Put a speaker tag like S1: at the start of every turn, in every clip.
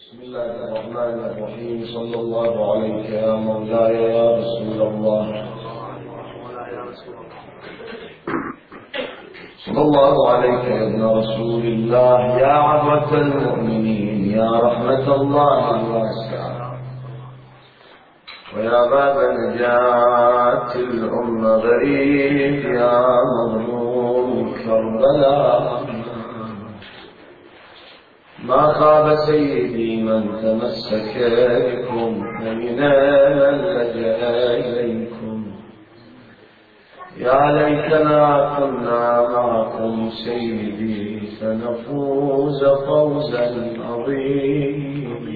S1: بسم الله الرحمن الرحيم. صلى الله عليك يا مولاي يا رسول الله. صلى الله عليك يا ابن رسول الله، يا عبرة المؤمنين، يا رحمة الله الواسعة، ويا باب نجاة الأمة غريب، يا مظلوم كربلاء. ما خاب سيدي من تمسك بكم، فمن لجأ إليكم. يا ليتنا كنا معكم سيدي، فنفوز فوزا عظيما.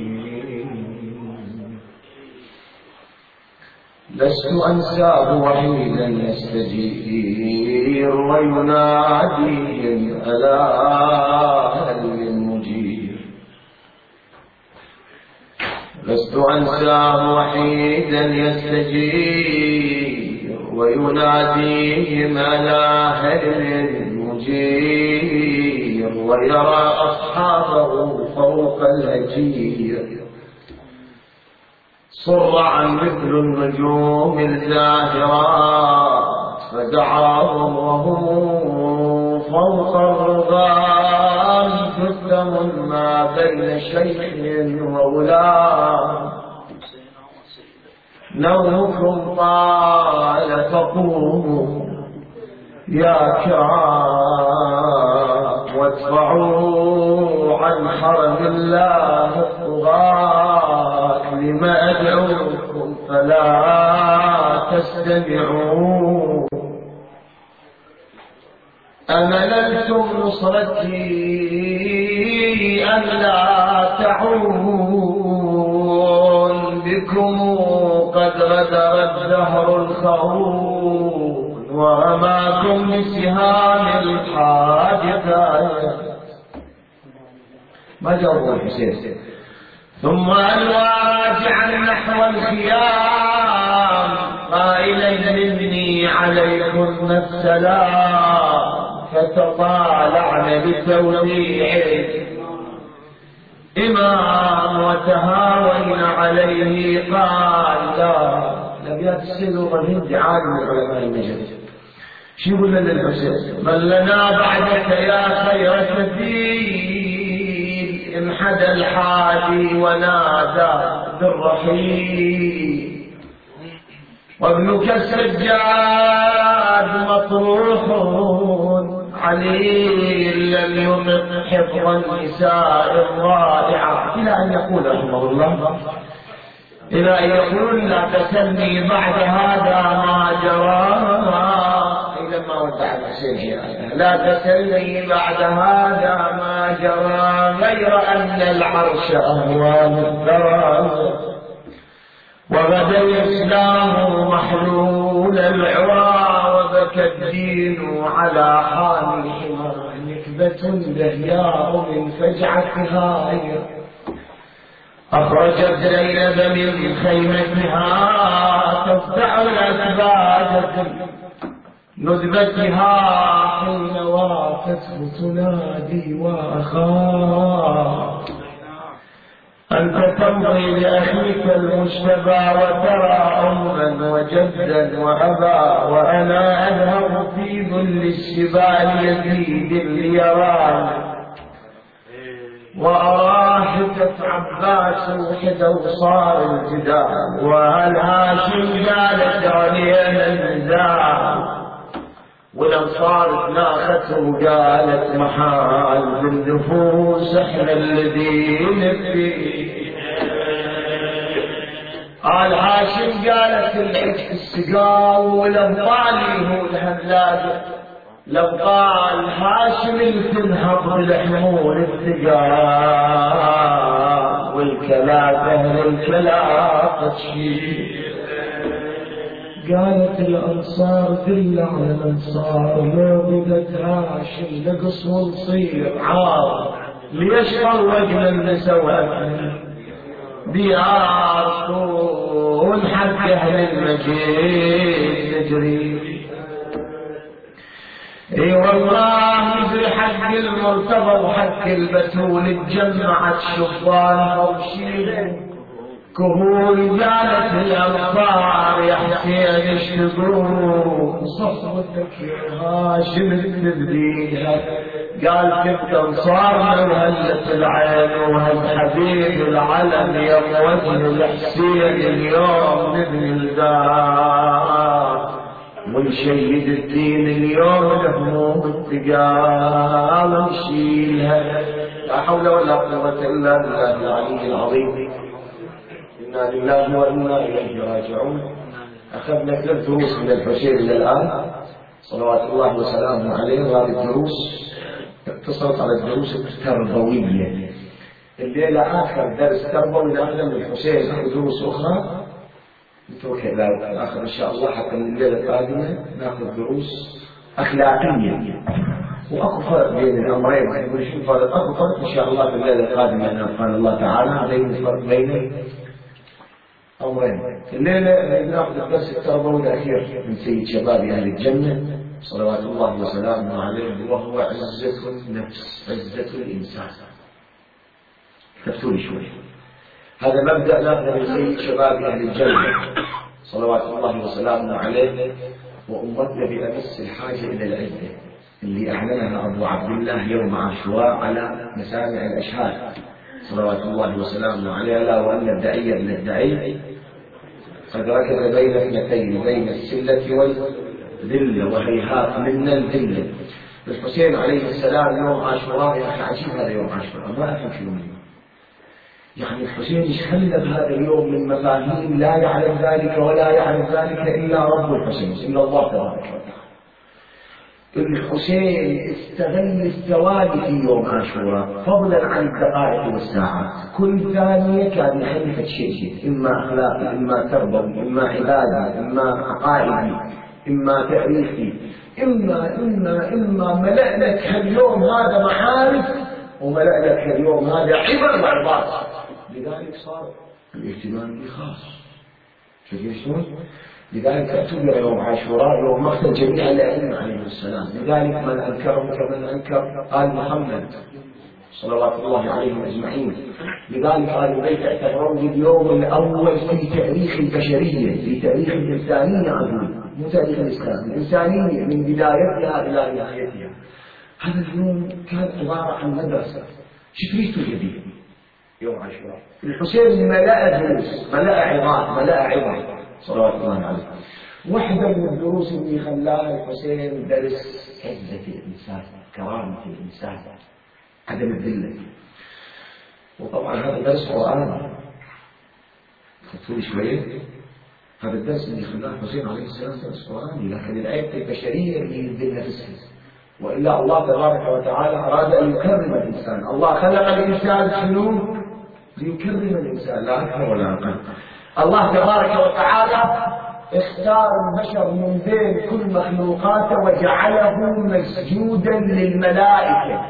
S1: لست أنساه وحيدا يستجير ويناديهم ألا هل المجير. لست أنساه وحيدا يستجير ويناديهم ألا هل المجير، ويرى أصحابه فوق الهجير صرعا مثل النجوم الزاهرات، فدعاهم وهم فوق الرغام جثم ما بين شيخ وغلام. نومكم طال فقوموا يا كرام، وادفعوا عن حرم الله الطغاة. لما أدعوكم فلا تستمعون. أمللتم نصرتي أن لا تعون، بكم قد غدر الدهر الخون، ورماكم بسهام الحادثات. ما جاوبوا الحسين. ثم أنواجعا نحو الخيام، قائلا مني عليكم السلام. فتطالعن بتوديع إمام، وتهاوين عليه قال لا. الأبيات السلوى الهند عالم من علماء النجد. شو يقول لنا الحسين؟ من لنا بعدك يا خير كثير، انحدى الحادي ونادى بالرحيل. وابنك السجاد مطروح عليل، لم يطق حفظ النساء الرائعة. إلى أن يقول رحمه الله، إلى أن يقول لا تسلني بعد هذا ما جرى. إلى ما ودع الحسين، لا تسلني بعد هذا ما جرى، غير أن العرش أهوان الثرى. وغدا الإسلام محلول العرى، وبكى الدين على حال الحمار. نكبة دهياء من فجعتها أخرجت زينب من خيمتها، تفتح الأسباب ندبتها، حين وافته تنادي وأخاه. أنت تمضي لأخيك المجتبى، وترى أما وجدا وأبا، وأنا أذهب في ظل الشبال يزيد ليراني، وأرى حجة عباس وحدة وصار الجدال، وهل هاشم قالت علينا النزاع، والأنصار تناخته وقالت محال بالنفوس احنا الذين فيه. قال هاشم قالت السقاو، والأبطالي هو الهلاجة. لبطال هاشم تنهض بالحمول الثقال، والكلافة الكلافة تشيل. قالت الأنصار دل على الأنصار، لو بدت هاشم نقص ونصير عار. ليش طوقنا النسوات ديار طول حق أهل المجيد نجري. اي والله يدري حق المرتضى وحق البتول اتجمعت شبان فرشين كهول جالت الأمطار يا حسين اشتقوا صفوتك يا هاشم التبديها قال كنت انصارنا وهلت العين وهل حبيب العلم يا وجه الحسين اليوم نبني الدار ونشيد الدين اليوم الهموم التقال نشيلها لا حول ولا قوة إلا بالله العلي العظيم. إنا لله وإنا إليه راجعون. أخذنا 3 دروس من الحسين إلى الآن صلوات الله وسلامه عليه، وهذه الدروس اقتصرت على الدروس التربوية. الليلة آخر درس تربوي نأخذ من الحسين، نأخذ دروس أخرى نتركها إلى الآخر إن شاء الله حتى من الليلة القادمة نأخذ دروس أخلاقية. وأكو فرق بين الأمرين، ونشوف هذا أكو فرق إن شاء الله في الليلة القادمة إن قال الله تعالى بين الفرق بين أمرين. الليلة نأخذ الدرس التربوي الأخير من سيد شباب أهل الجنة صلوات الله وسلامه عليه، وهو عزة النفس، عزة الإنسان. كفتولي شوي. هذا مبدأ ناخذه من سيد شباب أهل الجنة صلوات الله وسلامه عليه، وأمتنا بأمس الحاجة إلى العزة اللي أعلنها أبو عبد الله يوم عاشوراء على مسامع الأشهاد صلوات الله وسلامه عليه، لا وأن الداعي من الداعي قد ركب بين اثنتين، بين السلة والذلة، وهيهات منا الذلة. الحسين عليه السلام يوم عاشوراء، يا أخي عجيب هذا يوم عاشوراء، ما أفهم شنو يعني الحسين ايش خلى بهذا اليوم من مفاهيم لا يعلم ذلك ولا يعرف ذلك إلا رب الحسين، إلا الله تبارك وتعالى. الحسين استغل الثواني في يوم عاشوراء فضلا عن الدقائق والساعات، كل ثانية كان يخلف شيء، إما أخلاقي، إما تربوي، إما عبادي، إما عقائدي، إما تاريخي، إما ملأ لك اليوم هذا معارف، وملأ لك اليوم هذا عبر وعظات. لذلك صار الاهتمام به خاص. شوفوا شلون؟ لذلك اعتبر يوم عاشوراء يوم مقتل جميع الأئمة عليهم السلام. لذلك من أنكرهم كمن أنكر آل محمد صلوات الله عليهم أجمعين. لذلك آل البيت اعتبروه اليوم الأول في تاريخ البشرية، في تاريخ الإنسانية، مو تاريخ الإسلام، الإنسانية من بدايتها إلى نهايتها. هذا اليوم كان عبارة عن مدرسة. شفريته الجديد يوم عاشوراء. الحسين ملأ دروس، ملأ عظات، ملأ عظة صلوات الله عليه. واحدة من الدروس اللي خلاها الحسين درس عزة الإنسان، كرامة الإنسان، عدم الذلة. وطبعا هذا درس قرآن، خذوا شوية. هذا الدرس اللي خلاه الحسين عليه السلام درس قرآني، لكن الآية البشرية اللي يذل نفسها. وإلا الله تبارك وتعالى أراد أن يكرم الإنسان. الله خلق الإنسان شنو؟ ليكرم الإنسان، لا أكثر ولا أقل. الله تبارك وتعالى اختار البشر من بين كل مخلوقاته وجعله مسجودا للملائكة.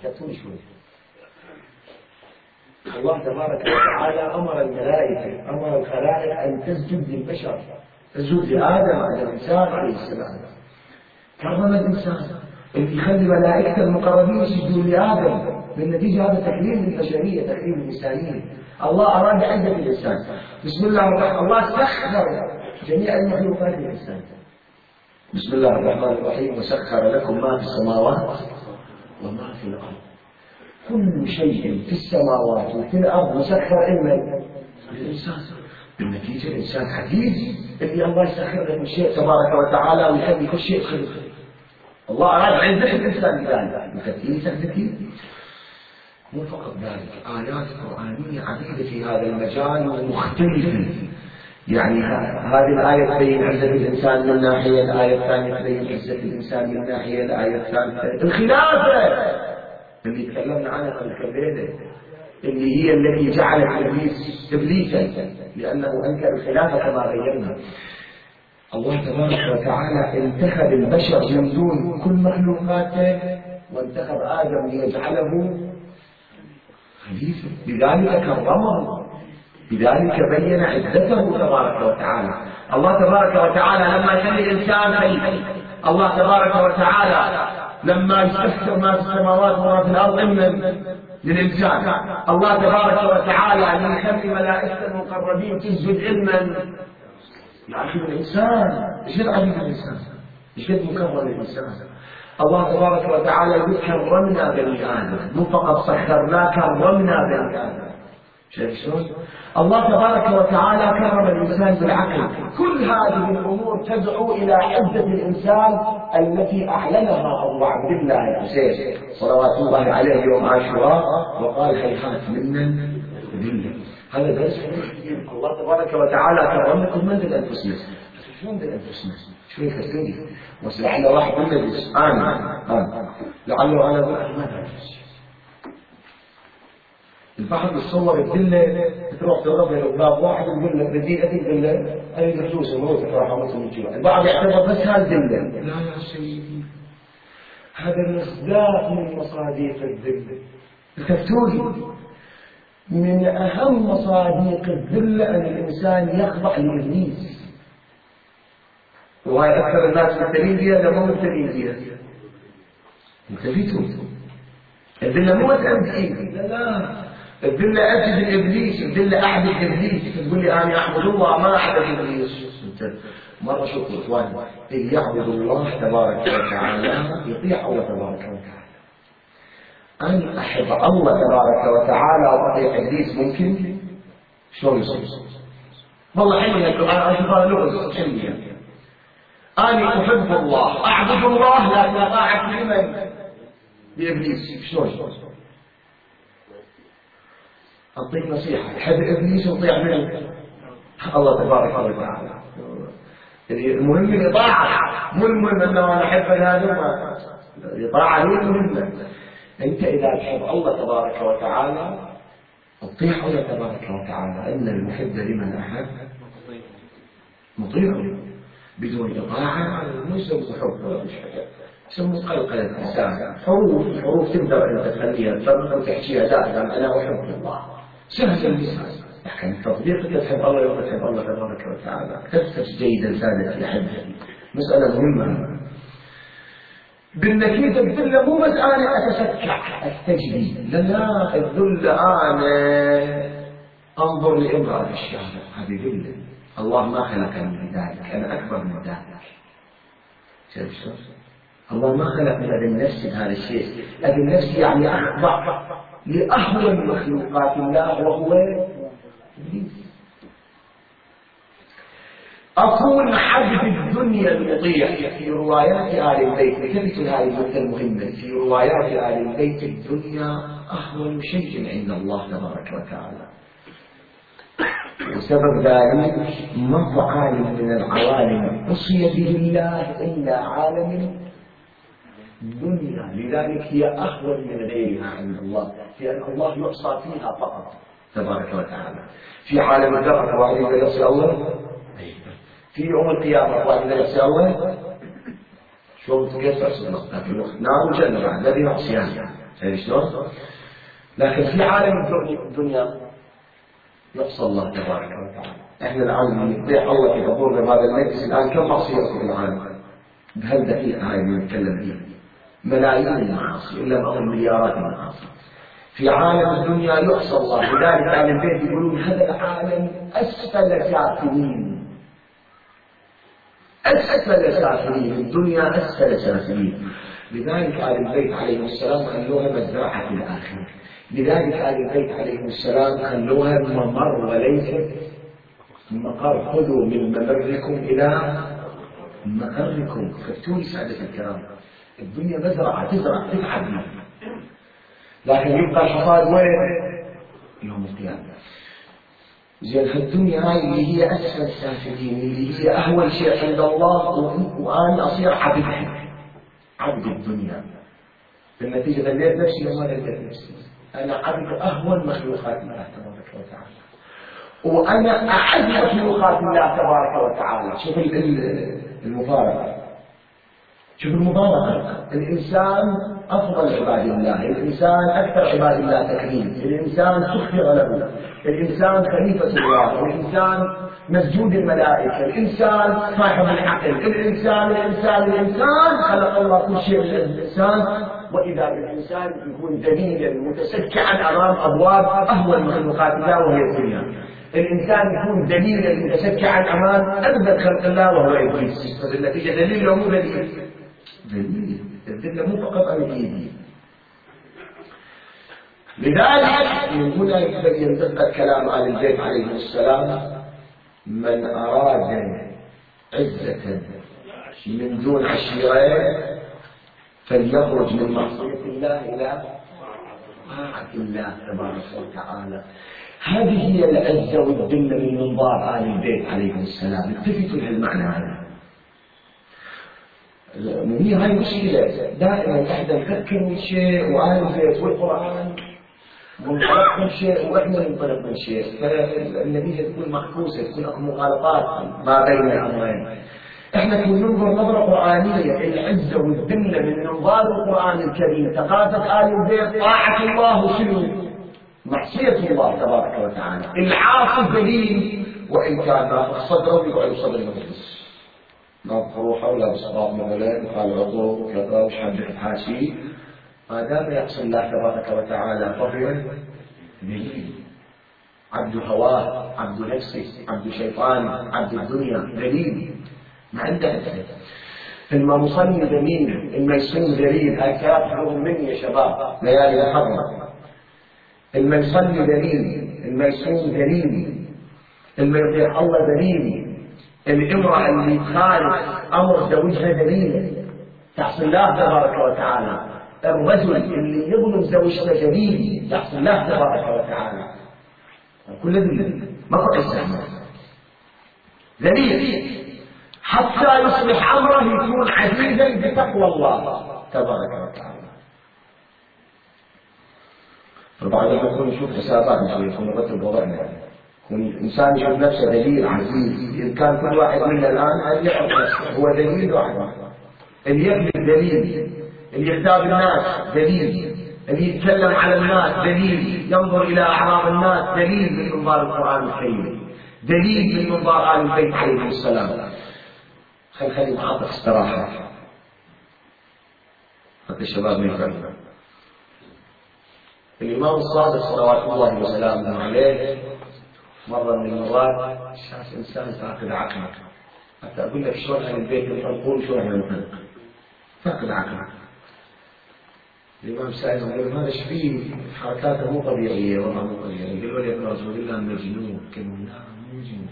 S1: الله تبارك وتعالى أمر الملائكة، أمر الخلائق أن تسجد للبشر، تسجد لآدم على الإنسان عليه السلام. كرم الإنسان، اللي يخلي ملائكة المقربين يسجدوا لآدم، بالنتيجة هذا تكريم للبشرية، تكريم للإنسانية. الله أراد عزة الإنسان. بسم الله الرحمن الرحيم. الله سخر جميع المخلوقات للإنسان. بسم الله الرحمن الرحيم. وسخر لكم ما في السماوات وما في الأرض. كل شيء في السماوات وفي الأرض مسخر إما للإنسان. بالنتيجة الإنسان عزيز، اللي الله يسخر له الشيء تبارك وتعالى ويخلي كل شيء خير. الله أراد عزة الإنسان بذلك، مثل سهلتي. مو فقط ذلك، آيات قرآنية عديدة في هذا المجال ومختلفة. يعني هذه الآية تبين عزة الإنسان من ناحية، الآية الثانية تبين عزة الإنسان من ناحية، الآية الثالثة الخلافة اللي تكلمنا عنها قبل كم، اللي هي التي جعلت إبليسا لأنه أنكر الخلافة كما بينا. الله تبارك وتعالى انتخب البشر من دون كل مخلوقاته، وانتخب آدم ليجعله خليفة، بذلك كرمه، بذلك بين عزته تبارك وتعالى. الله تبارك وتعالى لما يخلي الإنسان خليفة الله تبارك وتعالى لما يستحسر ما في السماوات وما في الأرض للإنسان، الله تبارك وتعالى أن يخلي ملائكة المقربين تسجد علما لعبد الإنسان. إيش عبد الإنسان؟ إيش مكرم الإنسان؟ الله تبارك وتعالى يقول كرمنا بني آدم، مو فقط سخرنا، كرمنا بني آدم. شايف شلون؟ الله تبارك وتعالى كرم الإنسان بالعقل. كل هذه الأمور تدعو إلى عزة الإنسان التي أعلنها أبو عبد الله الحسين صلوات الله عليه يوم عاشوراء، وقال هيهات منا ذلة. هذا درس كبير. الله تبارك وتعالى كرمكم من أنفسنا، شلون من أنفسنا؟ شوي خسرني وسلعنا واحد من المجلس لعله أنا ما أدري. البعض يتصور الدلة تروح تضرب له باب واحد ويقول لك بدي أتي الدلة أي فلوس وموتك راح أموت من الجوع. البعض يعتبر بس هالدلة. لا يا سيدي، هذا مصداق من مصادق الدلة. الكفتوري من أهم مصادق الذلة أن الإنسان يخضع لإبليس، وهي أكثر الناس مبتلين بها لما مبتلين بها. انتبهتوا، الذلة مو مسألة لا، الذلة أجد إبليس، الذلة أعبد إبليس. تقول لي أنا أعبد الله ما أعبد إبليس. مرة شوفوا إخواني، اللي يعبد الله تبارك وتعالى يطيع الله تبارك وتعالى. أن أحب الله تبارك وتعالى وأطيع إبليس ممكن؟ شلون يصير؟ والله حلوة الدعاء، أشوفها لغز حلوة. أنا أحب الله، أعبد الله، لكن أطاعت لمن؟ لإبليس. شلون؟ أعطيك نصيحة، تحب إبليس وطيع من الله تبارك وتعالى. المهم الإطاعة، مو المهم أنه أنا أحب هذا. الإطاعة هي المهمة. أنت إذا تحب الله تبارك وتعالى اطيع الله تبارك وتعالى. إن المحب لمن أحب مطيع. بدون إطاعة مو يسمى حب، يسمى قلقلة الإنسان. حروف تبدأ أن تخليها تفرق وتحكيها دائما أنا أحب الله. سهل اللسان، لكن التطبيق تحب الله وتحب الله تبارك وتعالى. تفتش جيدا سادتي أحبتي، مسألة مهمة. بالنتيجة الذلة مو بس أنا أتسكع أستجري، لا، الذلة أنا أنظر لامرأة في الشارع، هذه ذلة. الله ما خلقني لذلك، أنا أكبر من ذلك. شايف شلون؟ الله ما خلق من أجل نفسي هذا الشيء. أجل نفسي يعني أخضع لأهون مخلوقات الله وهو إبليس. أكون عبد الدنيا المطيع. في روايات آل البيت، مثل هذه النقطة المهمة، في روايات آل البيت الدنيا أهون شيء عند الله تبارك وتعالى. وسبب ذلك ما عالم من العوالم عصي به الله إلا عالم الدنيا، لذلك هي أهون من غيرها عند الله، لأن الله يعصى فيها فقط تبارك وتعالى. في عالم الذرة واحد لا يعصي الله، في يوم القيامة واحد لا يعصي الله، شلون كيف تعصي الله؟ لكن نار وجنة بعد الذي يعصيان، شلون؟ لكن في عالم الدنيا يعصى الله تبارك وتعالى. احنا الآن نطيع الله في حضورنا بهذا المجلس الآن كم معصية في العالم؟ بهالدقيقة هاي اللي نتكلم فيها ملايين المعاصي، إلا بعض المليارات المعاصي. في عالم الدنيا يعصى الله، لذلك أهل البيت يقولون هذا العالم أسفل سافلين. أسفل سافلين، الدنيا أسفل سافلين. لذلك أهل البيت عليهم السلام خلوها مزرعة الآخرة. لذلك آل البيت عليهم السلام خلوها ممر وليس مقر. خذوا من ممركم إلى مقركم. فافتوني سادة الكرام، الدنيا مزرعة تزرع تتعب، لكن يبقى الحصاد وين؟ يوم القيامة. زين الدنيا هاي اللي هي أسفل السافلين، اللي هي أهون شيء عند الله، وأنا أصير عبدها، عبد الدنيا. بالنتيجة لقيت نفسي وما لقيت نفسي، أنا عبد أهون مخلوقات الله تبارك وتعالى، وأنا أعز مخلوقات الله تبارك وتعالى. شوف المفارقة، شوف المفارقة. الإنسان أفضل عباد الله، الإنسان أكثر عباد الله تكريم، الإنسان سخر له، الإنسان خليفة الله، الإنسان مسجود الملائكة، الإنسان صاحب العقل، الإنسان خلق الله كل شيء للإنسان. وإذا الإنسان يكون ذليلا متسكعا أمام أبواب أهون مخلوقات الله وهي الدنيا، الإنسان يكون ذليلا متسكعا أمام أبد خلق الله وهو إبليس، فبالنتيجة ذليل ومو ذليل، الذلة مو فقط عن الإيدي. لذلك من هنا يبين دقة كلام آل البيت عليهم السلام: من أراد عزة من دون عشيرة فليخرج من معصية الله إلى طاعة الله تبارك وتعالى. هذه هي العزة والذلة من منظار آل البيت عليهم السلام. التفتوا لهالمعنى هذا. هي هاي مشكلة دائما احنا نفكر من شيء وآل البيت والقرآن منطلق من شيء واحنا ننطلق من شيء، فالنتيجة تكون معكوسة، تكون اكو مغالطات ما بين الامرين. احنا كنا ننظر نظرة قرآنية، العزة والذلة من منظار القرآن الكريم، ثقافة آل البيت طاعة الله وشنو؟ معصية الله تبارك وتعالى. العاصي ذليل وان كان نافخ صدره يقعد صدر المجلس، نافخ روحه ولا بسطاط مثلا وقال عضو وكذا وش حدك بحاشي، ما دام يعصي الله تبارك وتعالى فهو ذليل، عبد هواه، عبد نفسه، عبد شيطان، عبد الدنيا، ذليل ما عنده عزة. إما مصلي ذليل، إما يصوم ذليل، هاي كلام حفظهم مني يا شباب ليالي الحضرة. إما يصلي ذليل، إما يصوم ذليل، إما يطيع الله ذليل، الامرأة اللي تخالف أمر زوجها ذليل تعصي الله تبارك وتعالى، الرجل اللي يظلم زوجته ذليل تعصي الله تبارك وتعالى. كل ذليل ما هو عزة، ذليل حتى يصبح أمره يكون عزيزا بتقوى الله تبارك وتعالى. فبعضهم يكون يشوف حسابات، يكون يرتب وضعنا، يكون الإنسان يشوف نفسه دليل عزيز. إن كان كل واحد منا الآن أن يعرف نفسه هو دليل واحد، اللي يقبل دليل، اللي يغتاب الناس دليل، اللي يتكلم على الناس دليل، ينظر إلى أعراض الناس دليل من منظار القرآن الكريم، دليل من منظار آل البيت عليهم السلام. خلي محاطة استراحة حتى الشباب ما يفهمون. الإمام الصادق صلوات الله وسلامه عليه مرة من المرات شاف إنسان فاقد عقله، حتى أقول لك شلون أهل البيت ينطلقون شلون ينطلق فاقد عقله. الإمام سائل قال هذا ايش فيه؟ حركاته مو طبيعية والله مو طبيعية. قال له يا ابن رسول الله مجنون. قال له لا مو مجنون،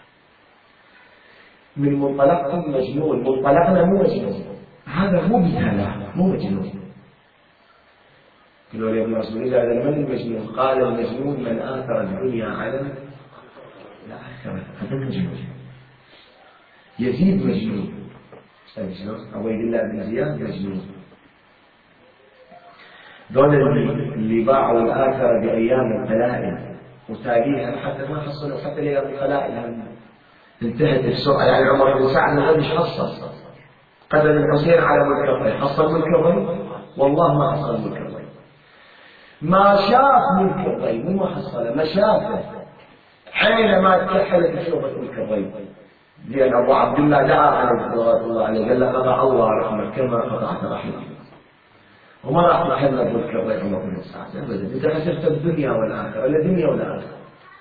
S1: من منطلقكم مجنون، منطلقنا مو مجنون، هذا مو مثاله مو مجنون. قال له يا ابن رسول الله هذا من المجنون؟ قال المجنون من آثر الدنيا على الآخرة، هذا مجنون. يزيد مجنون، عبيد الله بن زياد مجنون. دول اللي باعوا الآخرة بأيام القلائل وتاليها حتى ما حصلوا حتى ليالي القلائل انتهت السرعة. يعني عمر بن سعد ما قدش حصل قدم الحسين على ملك الري، حصل ملك الري؟ والله ما حصل ملك الري، ما شاف ملك الري، مو ما حصله، ما شافه. حينما تكحلت شوفت ملك الري، لأن أبو عبد الله دعا عليه صلوات الله عليه قال له قطع الله رحمك كما قطعت رحمتي، وما راح تكلم ملك الري عمر بن سعد أبدا. أنت خسرت الدنيا والآخرة، الدنيا والآخرة.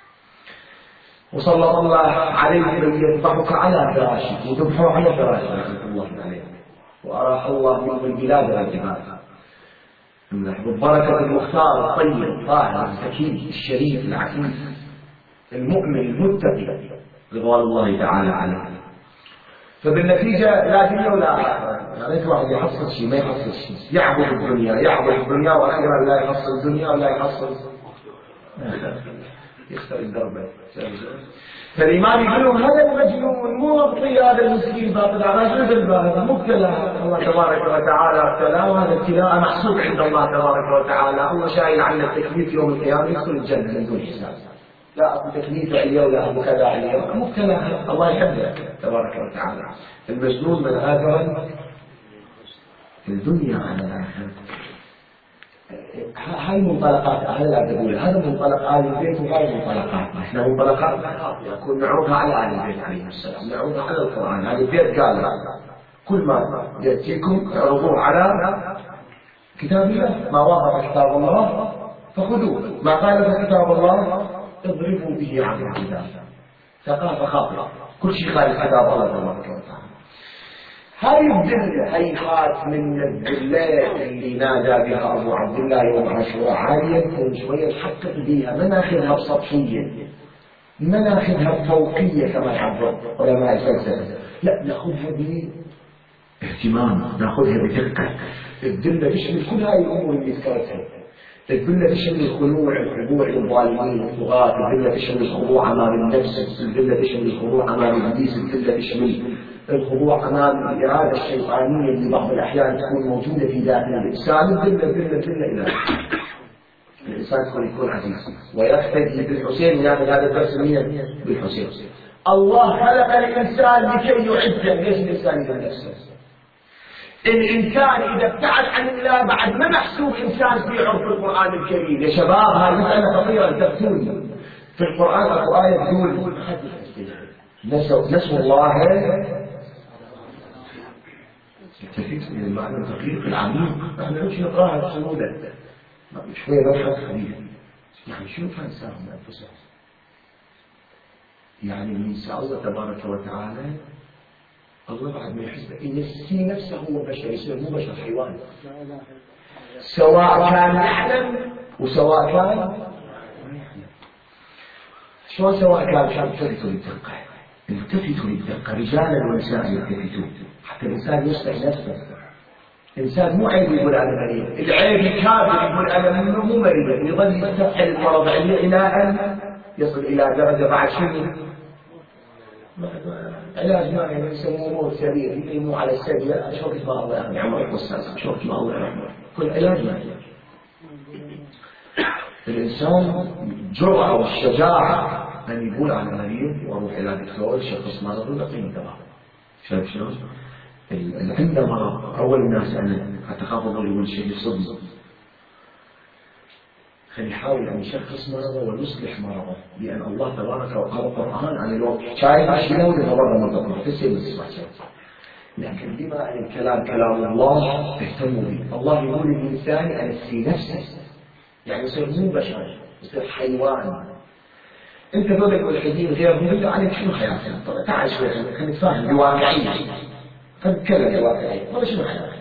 S1: وصلى الله عليه من يذبحك على فراشك وذبحه على فراشك رحمة الله عليه، وأراح الله منه البلاد والجبال بالبركة المختار الطيب الطاهر الزكي الشريف العفيف المؤمن المتقي رضوان الله تعالى عليه. فبالنتيجة لا دنيا ولا آخرة. يعني واحد يحصل شيء ما يحصل شيء، يعبد الدنيا وأخيرا لا يحصل الدنيا ولا يحصل يختار الدربة. فالإمام يقول لهم هذا المجنون مو مبطي، هذا المسكين باطل على جزء هذا مبتلى الله تبارك وتعالى ابتلاه، وهذا ابتلاء محسوب عند الله تبارك وتعالى. الله شايل عنا التكليف يوم القيامة يدخل الجنة من دون حساب، لا أبو تكليف عليه ولا أبو كذا عليه، مبتلى الله يحبه تبارك وتعالى. المجنون من آثر الدنيا على الآخرة. هاي منطلقات أهل الأدب، هذا منطلق آل البيت وهاي منطلقات، إحنا منطلقات يكون نعرضها على آل البيت عليه السلام، نعرضها على القرآن. آل البيت قال كل ما يأتيكم اعرضوه على كتاب الله، ما وافق كتاب الله فخذوه، ما خالف كتاب الله اضربوا به عن الكتاب. ثقافة خاطئة، كل شيء خالف كتاب الله تبارك وتعالى. هاي الذلة، هاي خات من الذلات اللي نادى بها أبو عبد الله يوم عاشوراء، عالية شوية نحقق بها، ما ناخذها بسطحية، ما ناخذها بفوقية كما يعبر علماء الفلسفة، لا ناخذها باهتمام، ناخذها بدقة. الذلة تشمل كل هاي الأمور اللي ذكرتها، الذلة تشمل الخضوع للظالمين والطغاة، الذلة تشمل الخضوع أمام النفس، الذلة تشمل الخضوع أمام إبليس، الذلة تشمل الخضوع أمام الإرادة الشيطانية اللي بعض الأحيان تكون موجودة في ذات الإنسان. الذلة إلى الإنسان يكون عزيز ويقتدي بالحسين، ويأخذ هذا الدرس بالحسين. الله خلق الإنسان لكي يعزه، ليش الإنسان يذل نفسه؟ الإنسان إذا ابتعد عن الله بعد ما محسوب إنسان في عرف القرآن الكريم. يا شباب هاي مسألة خطيرة تبتون في القرآن. أكو آية تقول نسوا الله التفكير من المعنى الدقيق العميق، نحن نعيش نقراها صمودا شوية نضحك خليل، يعني شو فانساهم أنفسهم؟ يعني من الله تبارك وتعالى الله بعد ما يحس ينسي نفسه هو بشر، يصير مو بشر، حيوان، سواء كان يحلم وسواء كان شلون، سواء كان يلتفتوا للدقة، يلتفتوا للدقة، رجالا ونساء يلتفتوا، حتى الإنسان يصلح نفسه. إنسان مو عيب يقول أنا مريض، العيب الكافر يقول أنا مو مريض، يظل يستفحل المرض إلى أن يصل إلى درجة بعد شنو علاج ما يعني يسموه موت سريع، يقيموا على السريع. أشوف ما الله يعني عمرك والسلام، أشوف ما الله يعني كل علاج ما يعني. الإنسان جرأة والشجاعة أن يقول أنا مريض وأروح إلى دكتور شخص مرض ويعطيني دواء. شايف شلون؟ اللي عنده مرض أول الناس أنا أتخاف يقول شيء يصدم، خلي يحاول أن يشخص مرضه ويصلح مرضه، لأن الله تبارك وتعالى القرآن عن الوقت شايف شنو يتبرر من القرآن تسير الصباح. لكن بما أن الكلام كلام الله اهتموا به. الله يقول للإنسان أنسي نفسه، يعني يصير مو بشر، يصير حيوان. أنت ذولك الحديث غير مهم عليك شنو حياتك؟ تعال شوي خلينا نتفاهم بواقعية، خلينا نتكلم بواقعية، والله شنو حياتك؟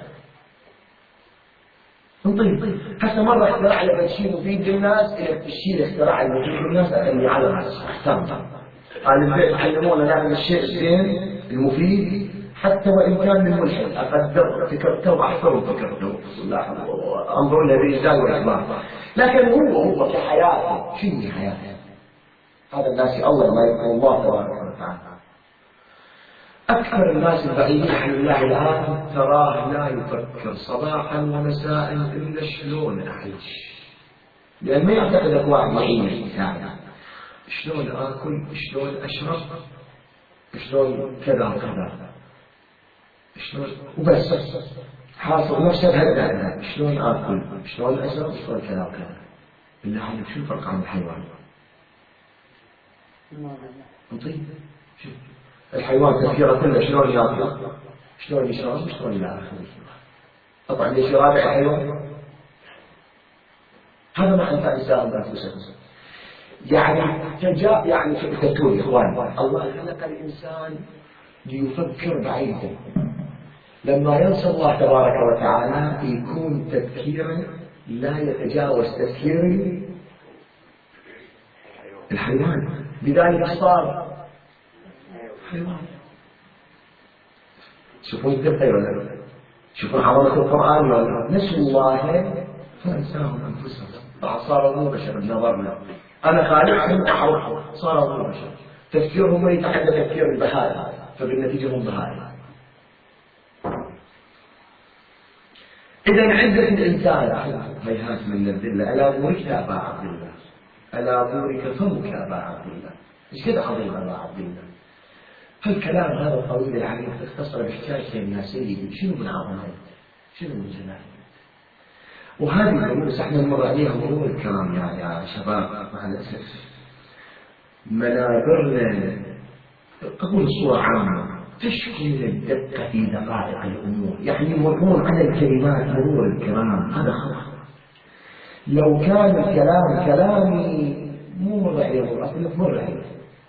S1: طيب هسه مرة اختراع لك شيء مفيد للناس، إلى الشيء اختراع المفيد للناس أخليه على الناس. احترم قال البيت علمونا نعمل الشيء الزين المفيد حتى وإن كان للملحد، أقدر فكرته وأحفظ فكرته، أنظر له بإجلال وإكبار. لكن هو في حياته شنو حياته؟ هذا الناس الله ما يقول الله تبارك وتعالى. أكثر الناس البعيدين عن الله الآن تراه لا يفكر صباحا ومساء إلا شلون أعيش، لأن ما يعتقد أكوان معينة يعني شلون آكل، شلون أشرب، شلون كذا وكذا، شلون وبس، حاصل نفسه بهالدائرة، شلون آكل، شلون أشرب، شلون كذا وكذا. بالله عليك شو الفرق عن الحيوان؟ طيب شوف الحيوان تفكيره كله شلون ياكل، شلون يشرب، شلون الى اخره. طبعا ليش يرابع الحيوان؟ هذا ما انت انسان بانفسهم. يعني تقول يا اخوان الله خلق الانسان ليفكر بعيدا. لما ينسى الله تبارك وتعالى يكون تفكيرا لا يتجاوز تفكير الحيوان، لذلك صار حيوان. شوفون الدقة ولا لا؟ شوفون عظمة القرآن ولا لا؟ نسوا الله فأنساهم أنفسهم، صاروا مو بشر بنظرنا. أنا خالقهم وأحرقهم، صاروا مو بشر. تفكيرهم ما يتحدى تفكير البهائم، فبالنتيجة هم بهائم. إذا عندك الإنسان هيهات من الذلة. ألا بورك يا أبا عبد الله، ألا بورك فمك يا أبا عبد الله. إيش كذا عظيم أبا عبد الله؟ هالكلام هذا الطويل العريض تختصر بحكايتين يا سيدي. شنو من عظمة؟ شنو من جلال؟ وهذه الدروس احنا نمر عليها مرور الكرام يا شباب مع الأسف. منابرنا أقول صورة عامة تشكل الدقة في دقائق الأمور، يعني يمرون على الكلمات مرور الكرام، هذا خطأ. لو كان الكلام كلامي مو مر عليه مرور، أقول لك مر عليه،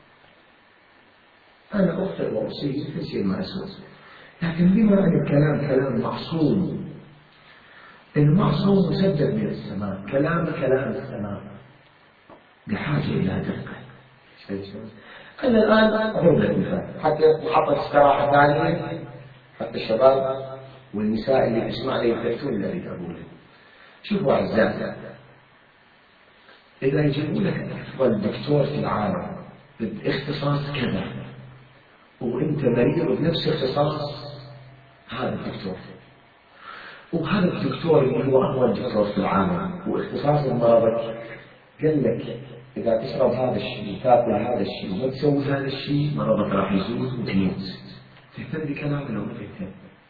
S1: أنا أخطئ وأصيب يصير ما أسوء، لكن بما أن الكلام كلام معصوم، المعصوم مسدد من السماء، كلام السماء بحاجة إلى دقة. أنا الآن أضرب لك مثال حتى محطة استراحة ثانية حتى الشباب والنساء اللي يسمعنا يفتون اللي أريد أقوله. شوفوا أعزائي، إذا يجيبوا لك أفضل دكتور في العالم باختصاص كذا وأنت مريض بنفس اختصاص هذا الدكتور، وهذا الدكتور اللي هو أفضل دكتور في العالم واختصاص مرضك قال لك إذا تشرب هذا الشيء وتاكل هذا الشيء وما تسوي هذا الشيء مرضك راح يزول وتموت، تهتم بكلامه لو ما تهتم؟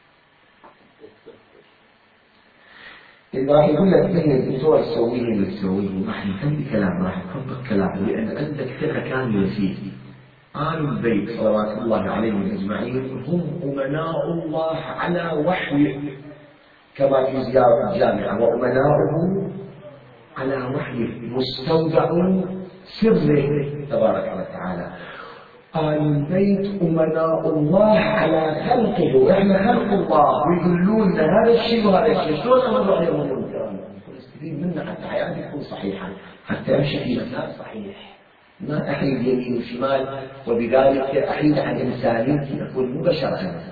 S1: إذا راح يقول لك إن الدكتور تسويه اللي تسويه راح يهتم بكلامه، راح يطبق كلامه، لأن عندك ثقة كاملة فيه. آل البيت صلوات الله عليهم أجمعين هم أمناء الله على وحيه، كما في زيارة الجامعة وأمناؤه على وحيه مستودع سره تبارك وتعالى. آل البيت أمناء الله على خلقه، إحنا خلق الله ويقولون هذا الشيء وهذا الشيء، شلون أنا نروح يوم القيامة نستفيد منه حتى حياتي تكون صحيحة، حتى أمشي في مسار صحيح، ما أحيد يمين وشمال وبذلك أحيد عن إنسانيتي، أكون مو بشر أنا.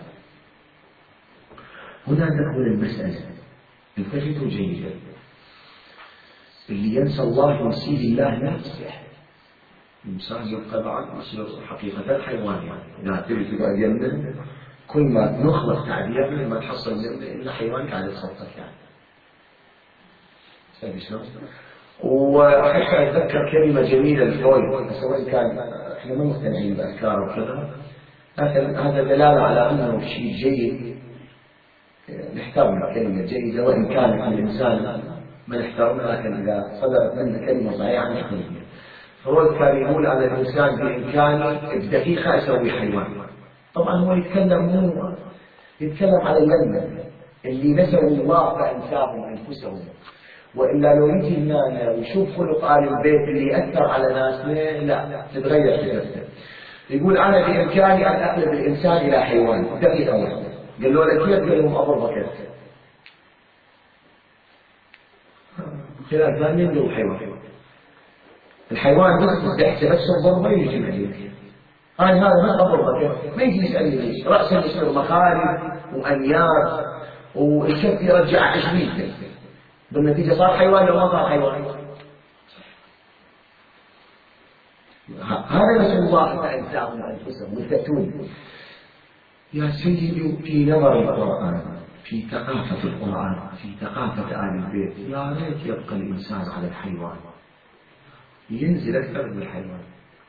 S1: هنا تكون المسألة، التفتوا جيدا، اللي ينسى الله ينسيه الله نفسه. الإنسان يبقى بعد يصير حقيقة الحيوان، يعني إذا تبي تقعد يمنا كل ما نخلق تعبير ما تحصل منه إلا حيوان قاعد يتصرف يعني. سألي شلون؟ وأحب أتذكر كلمة جميلة لفرويد، سواء كان إحنا ما مقتنعين بأفكاره وكذا، لكن هذا دلالة على أنه شيء جيد نحترم كلمة جيدة وإن كانت الإنسان ما نحترمها، لكن إذا صدرت منه كلمة صحيحة نحترمها. فرويد كان يقول أنا الإنسان بإمكاني بدقيقة أسوي حيوان. طبعا هو يتكلم على اليمن اللي نسوا الله فأنساهم أنفسهم، وإلا لو يجي هنا ويشوف خلق آل البيت اللي يأثر على ناسنا لا تتغير فكرته. يقول أنا بإمكاني أن أقلب الإنسان إلى حيوان دقيقة واحدة. قال له لك كيف؟ قال لهم أضربك كيف؟ خلال ثانية له حيوان. الحيوان بس تحت نفسه الضربة يجي عليك. أنا هذا ما أضربك كيف؟ ما يجي يسألني ليش؟ رأسه يصير مخالب وأنياب والكف يرجع 20 كيف؟ بالنتيجة صار حيوان لو ما صار حيوان. هذا نسأل الله فأنساهم أنفسهم يفتون. يا سيدي في نظر القرآن، في ثقافة القرآن، في ثقافة آل البيت، يا ريت يبقى الإنسان على الحيوان، ينزل أكثر من الحيوان.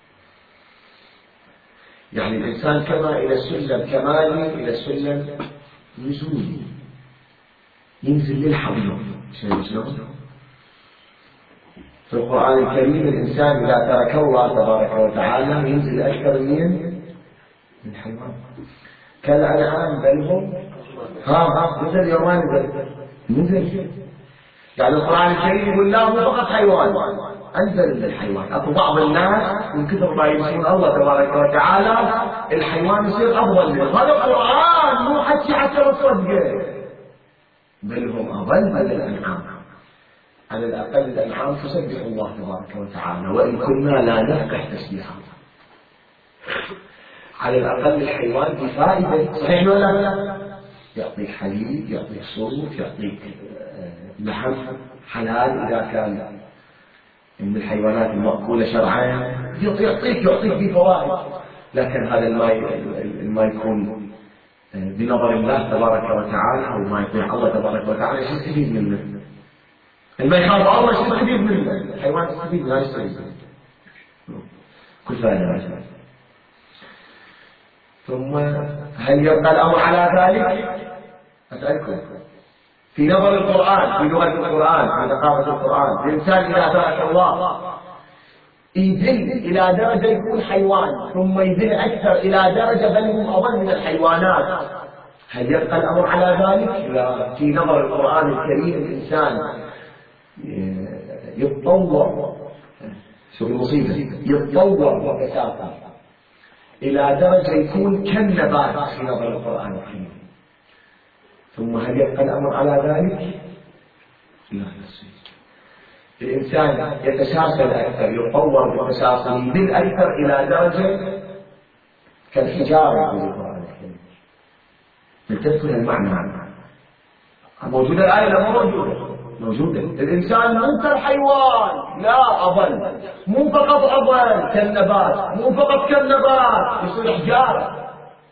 S1: يعني الإنسان كما إلى السلم كمالي إلى السلم نزولي، ينزل للحضيض. شلون؟ في القرآن الكريم الإنسان إذا ترك الله تبارك وتعالى ينزل أكثر من الحيوان. كالأنعام بل هم نزل يومان نزل. يعني القرآن الكريم يقول لا هو فقط حيوان، أنزل من الحيوان. أكو بعض الناس من كثر ما ينسون الله تبارك وتعالى الحيوان يصير أفضل منه. هذا القرآن مو حكي حتى تصدقه، بل هم أضل من الأنعام. على الأقل الأنعام تسبح الله تبارك وتعالى وإن كنا لا نفقه تسبيحا. على الأقل الحيوان بفائدة، صحيح ولا لا؟ يعطيك حليب، يعطيك صوف، يعطيك لحم حلال إذا كان من الحيوانات المأكولة شرعا، يعطيك بفوائد. لكن هذا ما يكون بنظر الله تبارك وتعالى أو ما يطيع الله تبارك وتعالى شو يستفيد منه؟ ما يخاف الله شو يستفيد منه؟ الحيوان يستفيد لا يستفيد منه كل فائدة. ثم هل يبقى الأمر على ذلك؟ أسألكم في نظر القرآن، في لغة القرآن، في ثقافة القرآن. الإنسان إذا ترك الله يذل إلى درجة يكون حيوان، ثم يذل أكثر إلى درجة بل هم أضل من الحيوانات. هل يبقى الأمر على ذلك؟ لا. في نظر القرآن الكريم الإنسان يتطور، شوف المصيبة، يتطور ويتساقط إلى درجة يكون كالنبات في نظر القرآن الكريم. ثم هل يبقى الأمر على ذلك؟ لا يصير. الإنسان يتشاكل أكثر، يتطور بالتشاكل، يذل أكثر إلى درجة كالحجارة في القرآن الكريم. نلتفت المعنى موجودة الآية لا موجودة. الإنسان مو كالحيوان، لا أضل، مو فقط أضل كالنبات، مو فقط كالنبات، يصير حجارة.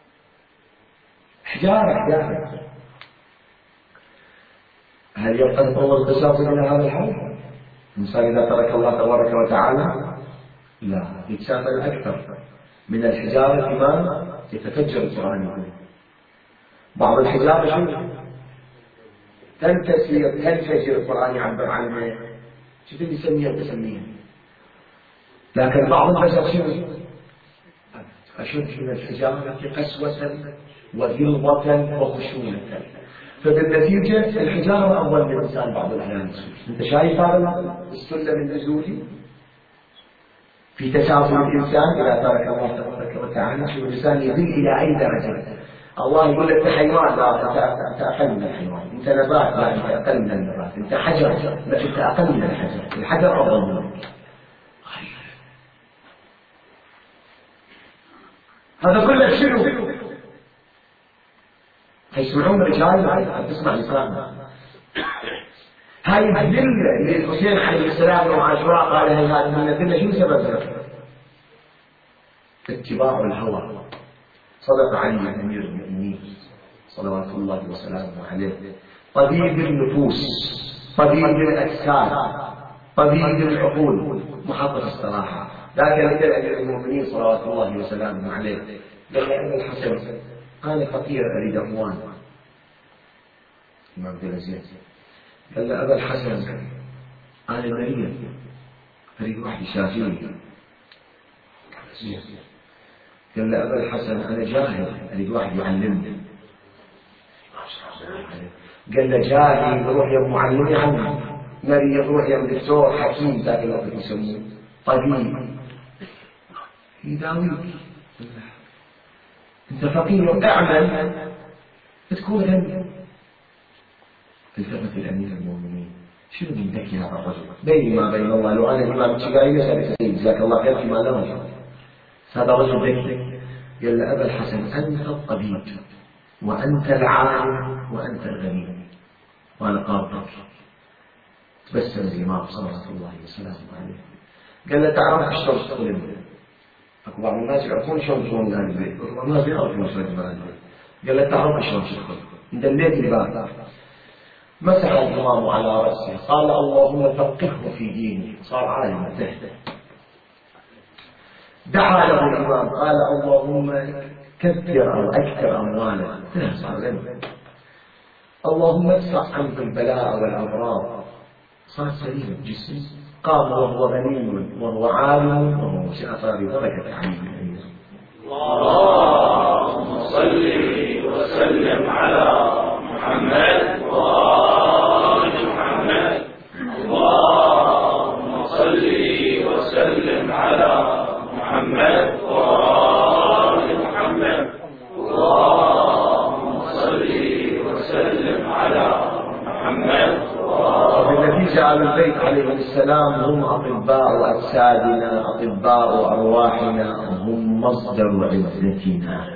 S1: هل يبقى تطور التشاكل إلى هذا الحد؟ الإنسان إذا ترك الله تبارك وتعالى لا، يتشاكل أكثر من الحجارة ما يتفجر القرآن الكريم. بعض الحجارة شو؟ تنفجر القرآن يعبر عنها، شو اللي يسميها تسميها. لكن بعض البشر شو؟ أشد من الحجارة قسوة وغلظة وخشونة. فبالنتيجة الحجارة أفضل من الإنسان بعض الأحيان. أنت شايف هذا السلم النزولي في تشاؤم الإنسان إذا ترك الله تبارك وتعالى، شو الإنسان يذل إلى أي درجة؟ الله يقول لك حيوان، لا أنت أقل من الحيوان. أنت نبات، لا أنت أقل من النبات. أنت حجر، لا أنت أقل من الحجر. الحجر أفضل منك. هذا كله شنو؟ يسمعون رجال تسمع الإسلام. هاي الذلة اللي الحسين عليه السلام يوم عاشوراء قال هذه من الذلة شو سببها؟ اتباع الهوى. صدق علي أمير المؤمنين صلوات الله وسلامه عليه، طبيب النفوس، طبيب الأجساد، طبيب العقول، محقق الصراحة. لكن أمير المؤمنين صلوات الله وسلامه عليه قال أن الحسن أنا فقير أريد أموال. الإمام عبد العزيز قال له أبا الحسن أنا مريض أريد واحد يشافيني. قال له أبا الحسن أنا جاهل أريد واحد يعلمني. قال له جاهل يروح يا معلم عني، مريض يروح يا دكتور حكيم ذاك الوقت يسموه طبيب يداويك. أنت فقير اعمل تكون غني. التفت الأمير المؤمنين شنو من ذكي هذا الرجل؟ بيني ما بين الله، لو أنا الإمام الشقائي يسأل سيد جزاك الله خير فيما لا رجل. هذا رجل ذكي. قال له أبا الحسن أنت الطبيب وأنت العالم وأنت الغني وأنا قاطعك. تبسم الإمام صلوات الله وسلامه عليه. قال له تعرف شلون تخدم؟ أكو بعض الناس يعرفون شلون هذا البيت، والناس يعرفون شلون هذا البيت. قال له تعرف شلون تدخل؟ دليت الباب، مسح الإمام على رأسه قال اللهم فقهه في دينه، صار عالم تهته. دعا له الإمام قال اللهم كثر أو أكثر أمواله، صار غني. اللهم ادفع عنه البلاء والأمراض، صار سليم الجسم. قام وهو غني وهو عالم وهو شافى ببركة عليه.
S2: اللهم صل وسلم على محمد وآل محمد. اللهم صل وسلم على محمد وآل محمد. اللهم صل وسلم على محمد.
S1: وبالنتيجة أهل البيت عليهم السلام هم أطباء أجسادنا، أطباء أرواحنا، هم مصدر عزتنا.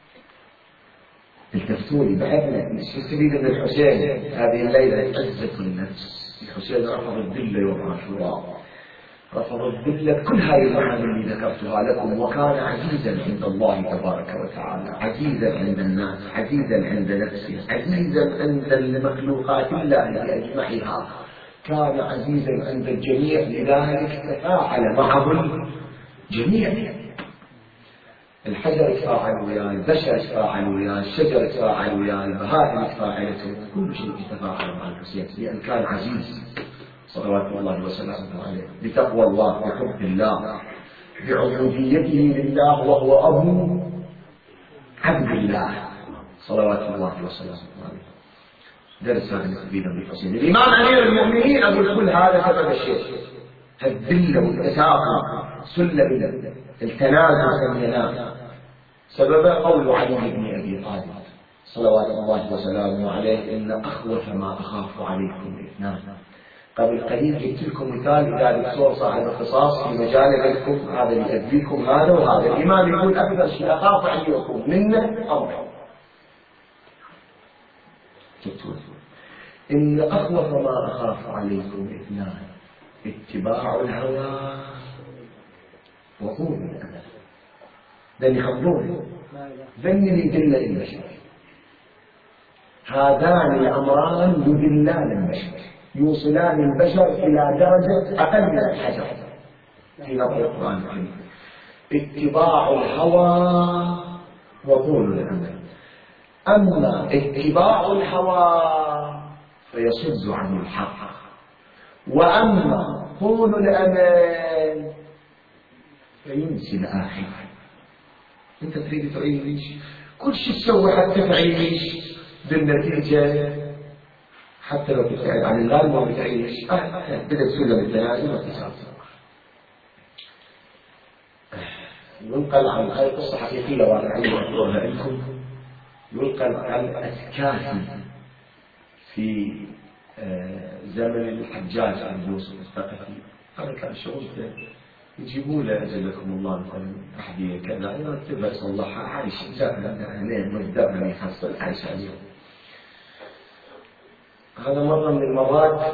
S1: التفتوا لي بحبنا مش يستفيد من الحسين هذه الليلة عزة النفس. الحسين رفض الذلة يوم عاشوراء، رفض الذلة كل هذه المعاني اللي ذكرتها لكم، وكان عزيزا عند الله تبارك وتعالى، عزيزا عند الناس، عزيزا عند نفسه، عزيزا عند المخلوقات الله أجمعها، كان عزيزا عند الجميع، لذلك تفاعل معه الجميع. الحجر تفاعل وياي، البشر تفاعل وياي، الشجر تفاعل وياي، البهائم تفاعلته، كل شيء يتفاعل مع الحسين لأن كان عزيز صلوات الله وسلامه عليه، بتقوى الله، بحب الله، بعبوديته لله، وهو أبو عبد الله صلوات الله وسلامه عليه. درس هذا نستفيد من الحسين. الإمام أمير المؤمنين أقول كل هذا سبب الشيء، الذلة والتساقط، سلم التنازل والينام، سبب قول علي بن أبي طالب صلوات الله وسلامه عليه: إن أخوف ما أخاف عليكم اثنان. قبل قليل جبت لكم مثال إذا دكتور صاحب اختصاص في مجال لكم هذا يؤذيكم هذا وهذا، الإمام يقول أكثر شيء أخاف عليكم منه أمر. إن أخوف ما أخاف عليكم اثنان: اتباع الهوى وطول الأمل. ذن يخبرون، ذن يدل البشر، هذان الأمران يدلان البشر، يوصلان البشر إلى درجة أقل من الحجر في نظر القرآن الكريم: اتباع الهوى وطول الأمل. أما اتباع الهوى فيصد عن الحق، وأما طول الأمل فينسي الآخرة. أنت تريد تعيش كل شيء تسوي حتى تعيش، بالنتيجة حتى لو تبتعد عن الله ما بتعيش، بدأت سلم التنازل والتساقط. ينقل عن قصة حقيقية واقعية أذكرها لكم. ينقل عن الأسكافي في زمن الحجاج بن يوسف الثقفي. هذا كان شغل يجيبوا له أجلكم الله مثلا أحذية كذا يرتبها يصلحها، عايش جاءنا هنا مقدرنا يحصل عايش اليوم. هذا مرة من المرات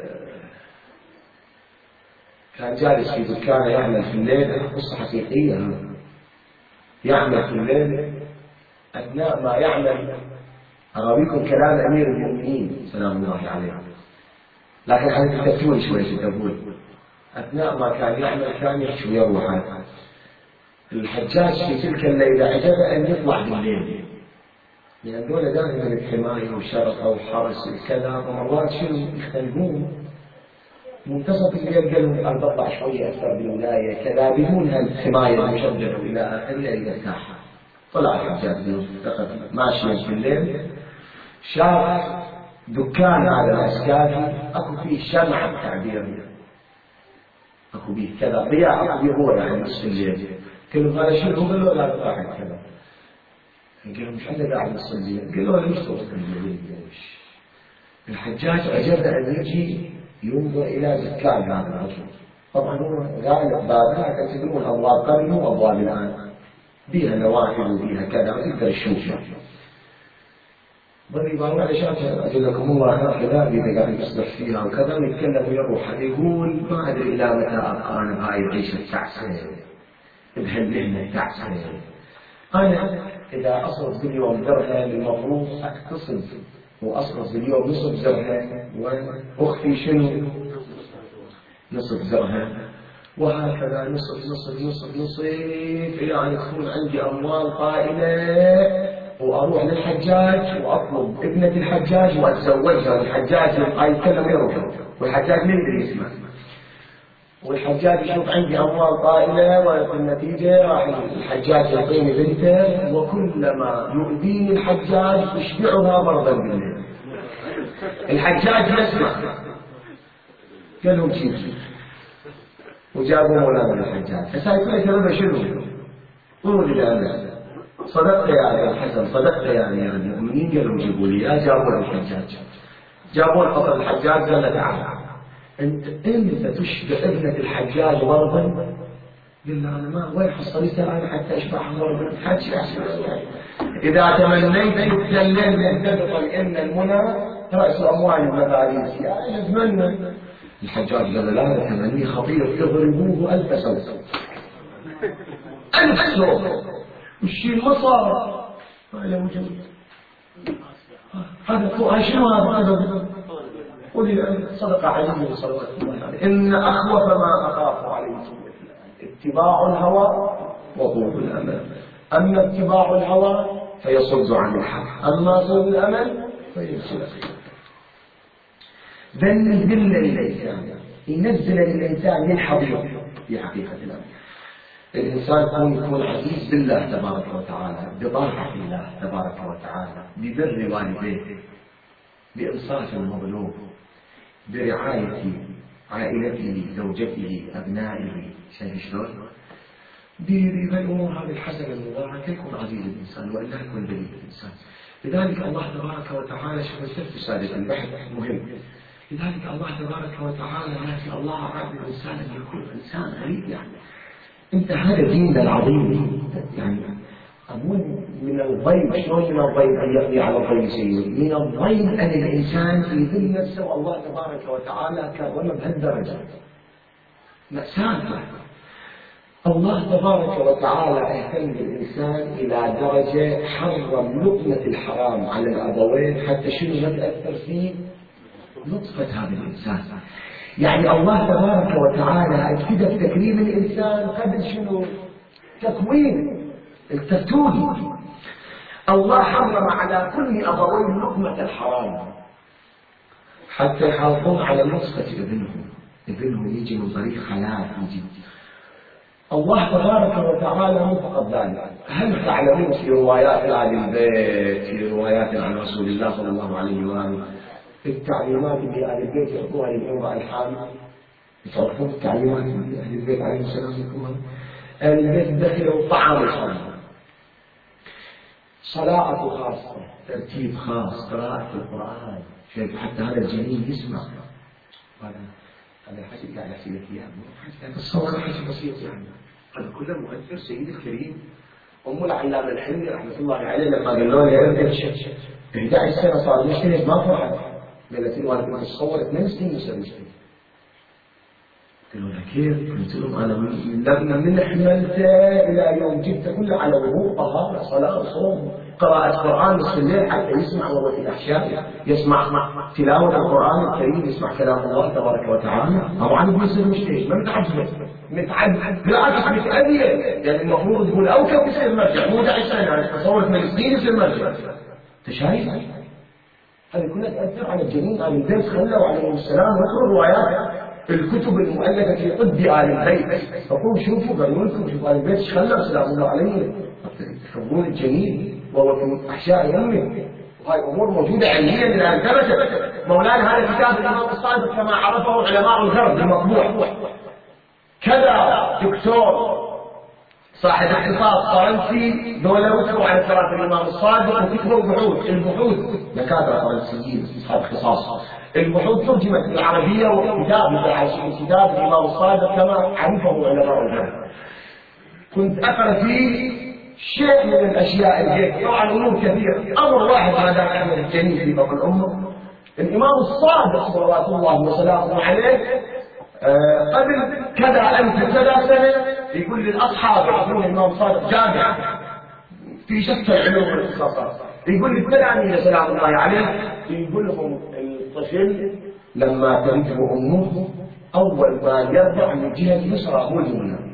S1: كان جالس في دكانه يعمل في الليل، قصة حقيقية، يعمل في الليل، أثناء ما يعمل أراويكم كلام أمير المؤمنين سلام الله عليه، لكن حتى تكتبون شوي تكتبون. أثناء ما كان يعمل كان يحشو يروح الحجاج في تلك الليلة عجب أن يطلع بالليل، لأن دولة دائما الحماية وشرطة وحرس وكذا، ومرات شنو يختلفون منتصف الليل قالوا أن تطلع شوية أكثر بالولاية كذا بدون هالحماية المشددة إلى آخره إلى يرتاح. طلع الحجاج ماشيا في الليل، شاف دكان هذا الأسكافي أكو فيه شمع التعبير، أكو به كذا ضياء، أكو به هو يعني نصف الليل. قالوا هذا شنو؟ قالوا لا تطلع كذا. قالوا مش حدا قاعد نصف الليل. قالوا ليش توصل الليل؟ الحجاج عجب أن يجي ينظر إلى دكان هذا الرجل. طبعا هو غالب بابها تدرون أبواب قبل مو أبواب الآن، بيها نوافذ وبيها كذا تقدر تشوفها. بل يقولون على شاشة أجلكم الله هكذا إذا قاعد يصدح فيها وكذا ويتكلم ويروح يقول ما أدري إلى متى أبقى أنا بهاي العيشة التعسة بهالمهنة التعسة. أنا إذا أصرف باليوم درهم المفروض أقتصد وأصرف باليوم نصف درهم وأخفي شنو نصف درهم، وهكذا نصف إلى أن يكون عندي أموال قائلة وأروح للحجاج وأطلب ابنة الحجاج وأتزوجها، والحجاج يبقى يتكلم ويروح والحجاج ما يدري اسمه، والحجاج يشوف عندي أموال قائلة وفي النتيجة راح الحجاج يعطيني بنته، وكلما يؤذيني الحجاج يشبعها مرضا بالليل. الحجاج يسمع، قال لهم جيب، وجابوا مولانا الحجاج. فسألت له سبب شنو؟ قولوا لي أنا صدقت يا الحسن، صدقت يا أمير المؤمنين. قالوا جيبوا لي، جابوا الحجاج، جابوا القصر الحجاج. قال له تعال أنت تشبع ابنة الحجاج مرضا؟ قال له أنا ما وين حصلتها أنا حتى أشبعها مرضا؟ حج إذا تمنيت تتذلل منتبطا إن المنى رأس أموال المباريس، يا أتمنى. الحجاج قال لا هذا تمني خطير، يضربوه 1000 صوت 1000 صوت والشيء ما صار. قال وجود هذا شنو هذا؟ قل صدق عليه صلوات الله عليه: إن أخوف ما أخاف عليكم اتباع الهوى وطول الأمل. أما اتباع الهوى فيصد عن الحق، أما طول الأمل فيرسل خير. بل يذل الإنسان، ينزل الإنسان للحضيض في حقيقة الأمر. الإنسان يكون عزيز بالله تبارك وتعالى، بطاعة الله تبارك وتعالى، ببر والديه، بإنصاف المظلوم، برعاية عائلته، زوجته، أبنائه. شايف شلون؟ بالأمور هذه الحسنة المضاعفة يكون عزيز الإنسان، وإلا يكون ذليل الإنسان. لذلك الله تبارك وتعالى، شوف السبب السادس البحث مهم. لذلك الله تبارك وتعالى يأتي الله أراد الإنسان أن يكون إنسان غريب. يعني أنت هذا ديننا العظيم، يعني أقول من الضيم، شلون من الضيم أن يقضي على الضيم سيد؟ من الضيم أن الإنسان يذل نفسه والله تبارك وتعالى كرم بهالدرجة. مأساة. الله تبارك وتعالى اهتم بالإنسان إلى درجة حرم لقمة الحرام على الأبوين حتى شنو ما تأثر فيه نطفة هذا الإنسان. يعني الله تبارك وتعالى ابتدى بتكريم الإنسان قبل شنو؟ تكوين التفتوني. الله حرم على كل أبوين لقمة الحرام حتى يحافظون على نطفة ابنهم يجي من طريق خلاف يجي. الله تبارك وتعالى مو فقط ذلك. هل تعلمون في روايات آل البيت، في روايات عن رسول الله صلى الله عليه وآله، التعليمات اللي آل البيت يعطوها للامرأة الحامل؟ تعرفون التعليمات اللي أهل البيت عليهم السلام يعطوها؟ آل البيت دخلوا طعام الحامل، صلاة خاصة، ترتيب خاص، قراءة القرآن، شايف حتى هذا الجنين يسمع. هذا الحكي قاعد أحكي لك إياه، تصور حكي بسيط يعني. هذا كله مؤثر سيدي الكريم. أم العلامة الحلمي رحمة الله عليه لما قالوا لها يا ابنك 11 سنة صار يشتري ما فرحت، قالت له أنا كنت أتصور 8 سنين يشتري. قالوا لها كيف؟ قلت لهم أنا من حملته إلى يوم جبته كله على وضوء، طهارة، صلاة، صوم، قراءة قرآن نصف الليل حتى يسمع وهو في الأحشاء، يسمع تلاوة القرآن الكريم، يسمع كلام الله تبارك وتعالى. طبعا يقول يصير مشتاق، ما متعب بالعكس متأذية، يعني المفروض يقول أوكب يصير مرجع، مو 11 سنة تصور 8 سنين يصير مرجع. أنت شايف؟ هذه كلها تأثر على الجنين. آل البيت خلوا عليهم السلام واقروا الروايات الكتب المؤلفة في طب آل البيت، فقوم شوفوا قالوا لكم شوفوا آل البيت ايش خلوا سلام الله عليه، تحبون الجنين وهو في أحشاء يمه. وهي أمور موجودة علميا الآن ثبتت. مولانا هذا كتاب الإمام الصادق كما عرفه علماء الغرب المطبوع، كذا دكتور صاحب اختصاص فرنسي دولة وصلوا على كراسي الإمام الصادق وكتبوا البحوث دكاترة فرنسيين أصحاب اختصاص. البحوث ترجمت بالعربية وكتاب الإمام الصادق كما عرفه علماء الغرب. كنت أقرأ فيه شيء من الأشياء اللي طبعا أمور كثيرة. أمر واحد هذا عن الجنين في بطن الأمة. الإمام الصادق صلوات الله وسلامه عليه قبل كذا ألف كذا سنة يقول للأصحاب يعطون الإمام الصادق جامعة في شتى العلوم والاختصاصات، يقول للتلاميذ سلام الله عليه، يقول لهم الطفل لما تلده أمه أول ما يرضع من جهة اليسرى هو اليمنى.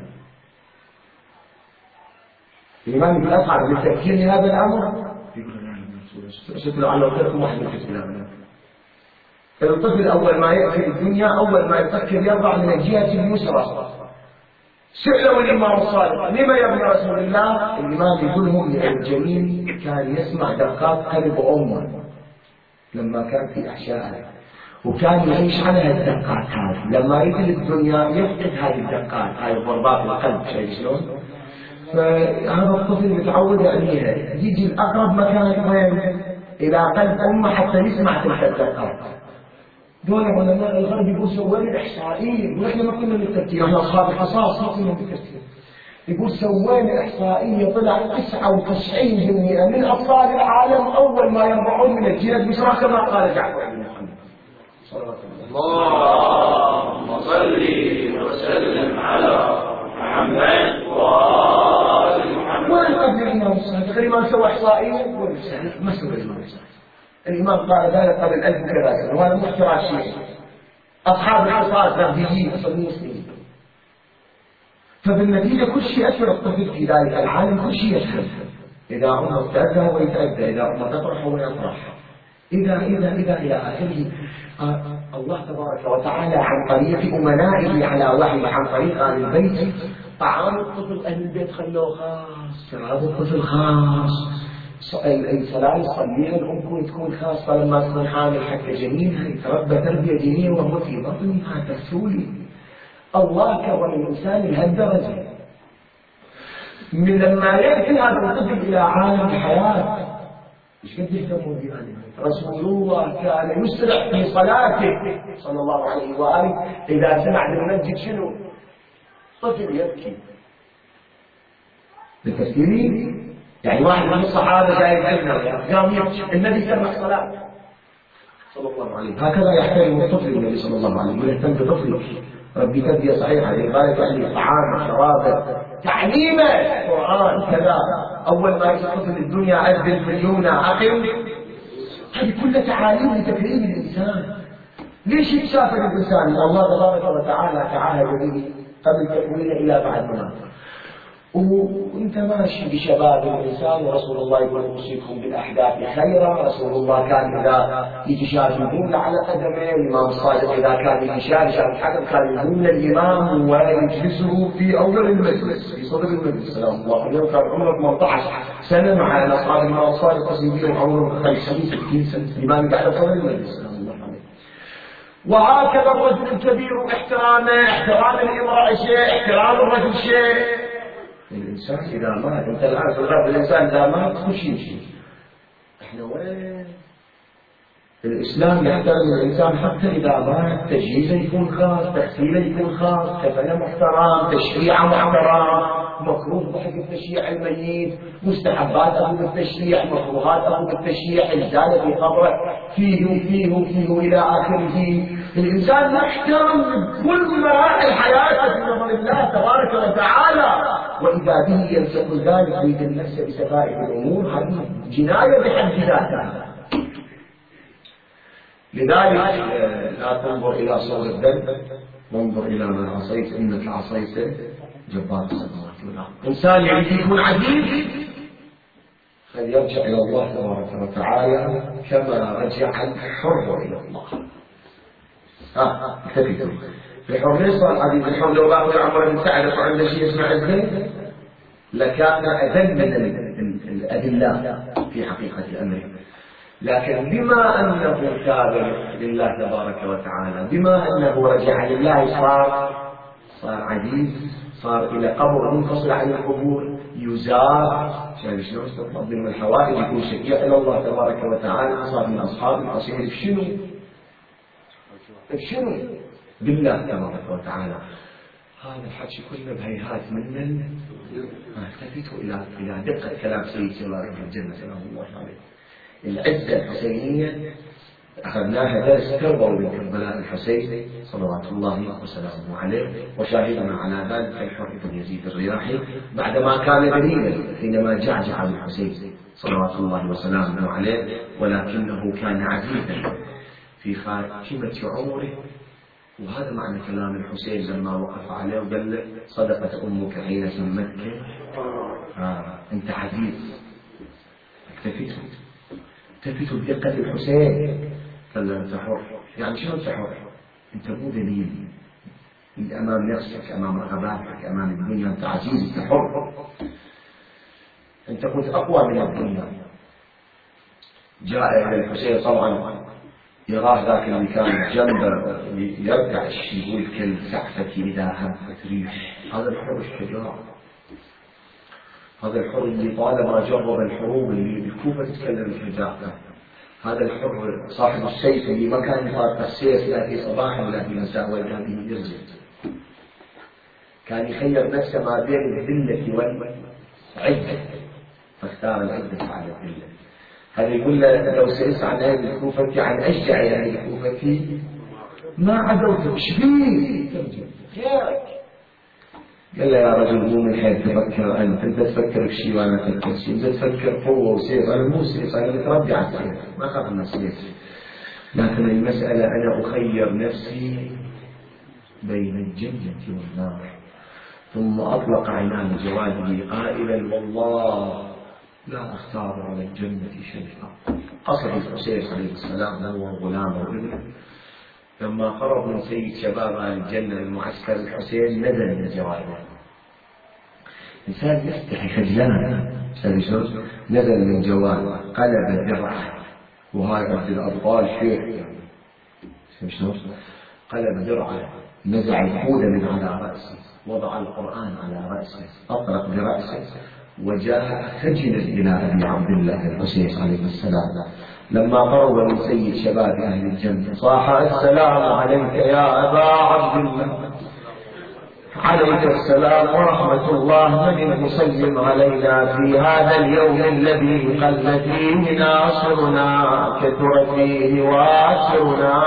S1: الإمام يقول أصعب للتفكير لهذا الأمر، يقول لا شكل على غيركم واحد من الكلام. الطفل أول ما يأتي الدنيا أول ما يفكر يرضع من الجهة اليسرى. سئلوا الإمام الصادق لما يا ابن رسول الله؟ الإمام يقول لهم لأن الجنين كان يسمع دقات قلب أمه لما كان في أحشائه، وكان يعيش على هالدقات هذه. لما يجي الدنيا يفقد هذه الدقات، هاي ضربات القلب، شايف شلون؟ فهذا الطفل متعود عليها، يجي الأقرب مكان وين؟ إلى قلب أمه حتى يسمع تلك الدقات. دول علماء الغرب يقول سووا لي إحصائية، ونحن ما كنا بالتفكير، احنا أصحاب القصاص ما كنا بالتفكير. يقول سووا لي إحصائية طلع 99% من أطفال العالم أول ما يرضعون من الجهة اليسرى كما قال جعفر بن محمد صلوات الله.
S2: اللهم صل وسلم على محمد وآل محمد.
S1: وين قبل الإمام الصادق؟ الإمام سوى إحصائية ما سوى الإمام الصادق. الإمام قال ذلك قبل 1000 وكذا سنة، وهذا محترى شيء. أصحاب الحصاد غربيين أصلين مسلمين. فبالنتيجة كل شيء أثر الطفل في ذلك العالم، كل شيء يدخل. إذا أمر تأذى هو يتأذى، إذا أمر تطرح هو يطرح، إذا إلى آخره. الله تبارك وتعالى عن طريق أمنائه على وحي، عن طريق أهل البيت، طعام الطفل أهل البيت خلوه خاص، شراب الطفل خاص، الصلاة يصليها الأم تكون خاصة لما تكون حامل حتى جنينها يتربى تربية دينية وهو في بطنها تسولي. الله كرم الإنسان لهالدرجة من لما يأتي هذا الطفل إلى عالم الحياة ايش قد يهتمون بهذا؟ رسول الله كان يسرع في صلاته صلى الله عليه وآله إذا سمع بالمسجد شنو؟ طفل يبكي. بالتفكيرين يعني واحد من الصحابة جاي يتكلم قام يبكي، النبي سمع صلاة صلى الله عليه. هكذا يحترم الطفل النبي صلى الله عليه وسلم، يهتم بطفله، ربي تربية صحيحة لغاية يعني طعام شرابه تعليمه قرآن كذا. أول ما يدخل الدنيا أذن مليونة أقم، هذه كلها تعاليم لتكريم الإنسان. ليش يتشافى الإنسان؟ الله تبارك وتعالى تعالى به قبل تكوينه إلى بعد مناطق. وانت ماشي بشباب الانسان ورسول الله يقول اوصيكم بالاحداث خيرا. رسول الله كان اذا يتشاجرون على قدمه، الامام الصادق اذا كان يتشاجر على الحكم كان يهون الامام ويجلسه في اول المجلس في صدر المجلس. سلام الله عليه. كان عمره 18 سنه مع اصحاب الامام الصادق يصيبون عمره 50 60 سنه، الامام قاعد صدر المجلس. سلام الله عليه. وهكذا الرجل الكبير احترامه، احترام الامراه شيء، احترام الرجل شيء. الإنسان إذا مات، أنت الآن في الغرب الإنسان إذا مات كل شيء يمشي. إحنا وين؟ الإسلام يحترم الإنسان حتى إذا مات، تجهيزه يكون خاص، تغسيله يكون خاص، كفنه محترم، تشريعه محترم، مكروه ضحك التشييع الميت، مستحبات أبو بالتشييع، مكروهات أبو بالتشييع، إنزاله في قبره فيه إلى آخره. الإنسان يحترم كل مراحل حياته في نظر الله تبارك وتعالى، وإذا به يلصق ذلك بيد النفس بسفائح الأمور، هذه جناية بحد ذاتها. لذلك لا تنظر إلى صور الدم، وانظر إلى من عصيت إنك عصيت جبار السماوات والأرض. إنسان يريد يكون عزيز فليرجع إلى الله تبارك وتعالى كما رجع الحر إلى الله. اكتفيتوا الحر ليس صار عزيز. الحر لو باخذ عمر بن سعد وعنده شيء اسمه عزة لكان أذل من الأدلة في حقيقة الأمر. لكن بما أنه تابع لله تبارك وتعالى، بما أنه رجع لله صار عزيز، صار إلى قبر منفصل عن القبور، يزار شايف شلون استطلب من الحوائج، يكون شفيع إلى الله تبارك وتعالى، صار من أصحاب القصير بشنو؟ بالله تبارك وتعالى. هذا الحكي كله بهيهات من التفتوا إلى دقة كلام سيد سواري في الجنة سلام الله عليه. العزة الحسينية أخذناها درس تربوي من كربلاء الحسين صلوات الله وسلامه عليه، وشاهدنا على ذلك الحر بن يزيد الرياحي بعدما كان دليلا حينما جعجع الحسين صلوات الله وسلامه عليه، ولكنه كان عزيزا في خاتمة عمره. وهذا معنى كلام الحسين لما وقف عليه وقال له صدقت أمك حين سمتك أنت عزيز. اكتفيتوا بدقة الحسين. قال له أنت حر. يعني شو أنت حر؟ أنت مو ذليل أمام نفسك، أمام رغباتك، أمام الدنيا. أنت عزيز، أنت حر، أنت كنت أقوى من الدنيا. جاء إلى الحسين طبعا يراه ذاك اللي كان جنبه يرتعش، يقول كالسعفة إذا هبت ريح. هذا الحر الشجاع، هذا الحر اللي طالما جرب الحروب اللي بالكوفة تتكلم الحجاة، هذا الحر صاحب السيف اللي ما كان يفارق السيف لا في صباح ولا في مساء ولا به يرجع، كان يخير نفسه ما بين الذلة والعزة فاختار العزة على الذلة. هذا يقول له لو سئلت عن أهل الكوفة عن أشجع أهل الكوفة ما عدوتك شبيه خيرك. قال له يا رجل مو من حين تفكر أنت تفكر بشيء وأنا أفكر شيء، أنت تفكر قوة وسيف، أنا مو سيف، أنا متربي على السيف، ما أخاف من السيف. لكن المسألة أنا أخير نفسي بين الجنة والنار، ثم أطلق عنان جواده قائلا والله لا أختار على الجنة شيئا. قصد الحسين عليه السلام هو غلام وابنه لما قرب من سيد شباب أهل الجنة المعسكر الحسين نزل من جواده. إنسان يستحي خجلان نزل من جواده قلب درعه، وهاي عند الأطفال شيء قلب درعه، نزع الخود من على رأسه، وضع القرآن على رأسه، أطرق برأسه وجاء خجلا إلى أبي عبد الله الحسين عليه السلام. لما قرب من سيد شباب أهل الجنة صاح السلام عليك يا أبا عبد الله. عليك السلام ورحمة الله. من المسلم علينا في هذا اليوم الذي قل فيه ناصرنا كثر فيه واسرنا.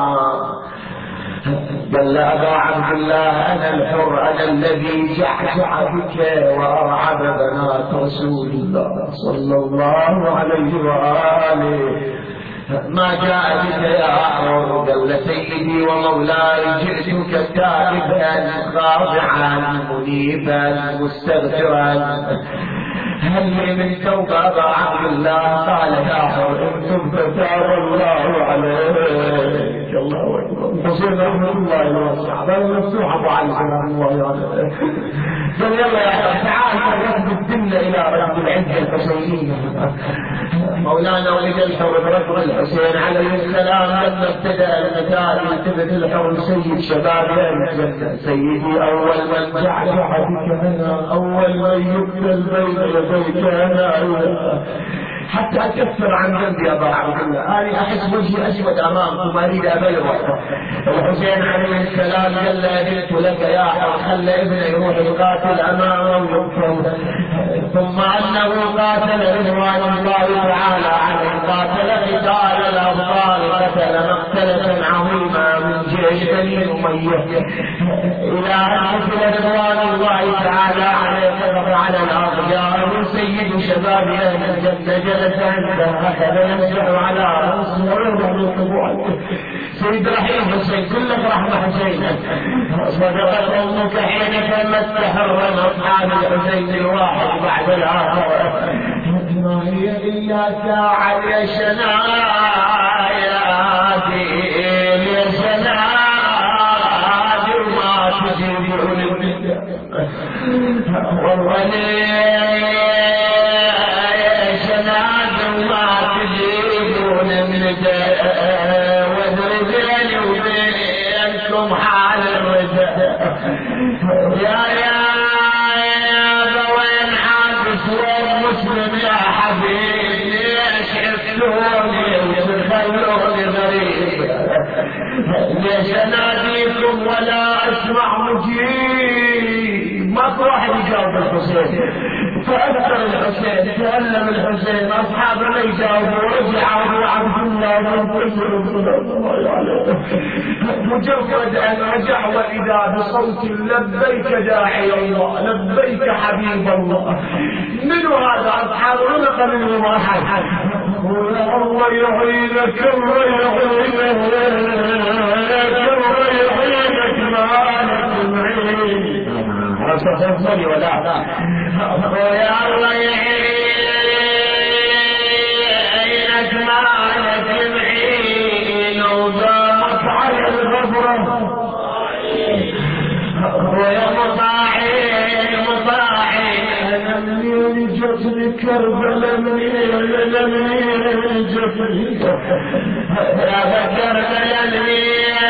S1: قال أبا عبد الله أنا الحر أنا الذي جعجع بك وأرعب بنات رسول الله صلى الله عليه وآله. ما جاء بك يا حر. قال سيدي ومولاي جئتك تائبا خاضعا منيبا مستغفرا هل لي من توبة أبا عبد الله؟ قال يا حر إن تبت تاب الله عليك. الله أكبر. حسين رحمة الله الواسع بل مفتوح أبو علي رحمه الله عليه. قال يلا يا حر تعال نركب الدنيا إلى رب العزة الحسينية. مولانا ولد الحر بركب الحسين عليه السلام لما ابتدأ المثال يلتفت الحر سيد شباب الجنة. سيدي أول من جعجع بك أنا، أول من يقتل بين يديك أنا، حتى أكفر عن ذنبي أبا عبد الله. أنا أحس وجهي أسود أمامكم أريد أبيض. الحسين عليه السلام قال أذنت لك يا حر خلى ابنه يروح يقاتل أمامه. ثم أنه قاتل رضوان الله تعالى عليه، قاتل قتال الأبطال، قتل مقتلة عظيمة من جيش بني أمية إلى أن قتل رضوان الله تعالى عليه على الأرض. جاء من سيد شباب أهل الجنة جلس عنده أخذ يمسح على رأسه ويوضع بالقبوع. سيد رحيم حسين كلك رحمة حسين. صدقت أمك حين تمت حرم أصحاب الحسين الواحد بعد الآخر. ما هي إلا ساعة يا شنايا يا شنايا وما تجيبون البدع والله يا شنايا وما تجيبون البدع وذربيني وبينكم حال الردى. يا بوين حادث ومسلم يا حبيبي ليش حفتوني وتخلوني غريب؟ ليش اناديكم ولا اسمع مجيب؟ ماكو واحد يجاوب الحسين. فأكثر الحسين تألم الحسين أصحابه ما يجاوبوا ورجعوا أبو عبد الله مجرد أن رجع وإذا بصوت لبيك داعي الله لبيك حبيب الله. من هذا أصحابه نقل منهم أحد. الله يعينك الله يعينك الله يعينك مالك المعين. تفضلي ولا ويا الله يعينك مالك المعين ودامك على الغفرة ويا مطاعين أنا منين جتني كربلاء منين جتني يا كربلاء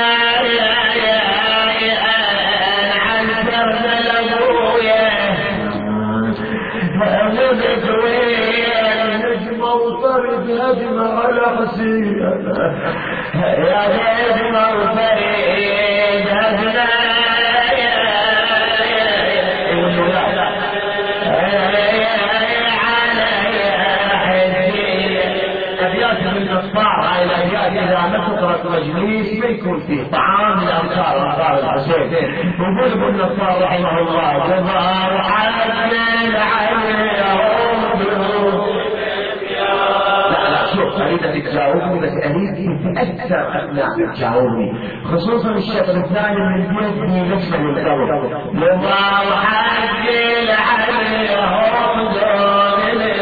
S1: هدم على حسين يا هدم وفريد هدنا أبيات من الصاع إلى أبيات إذا ما تقرأ مجلس ما يكون فيه طعام من أمثال الحسين. يقول ابن النصار رحمه الله جزار حسن العين أريد تجاوبني بس أريد أكثر أثناء تجاوبني، خصوصا الشطر الثاني من بيدي نفسه القلب. لما وحجي لحليهم دوني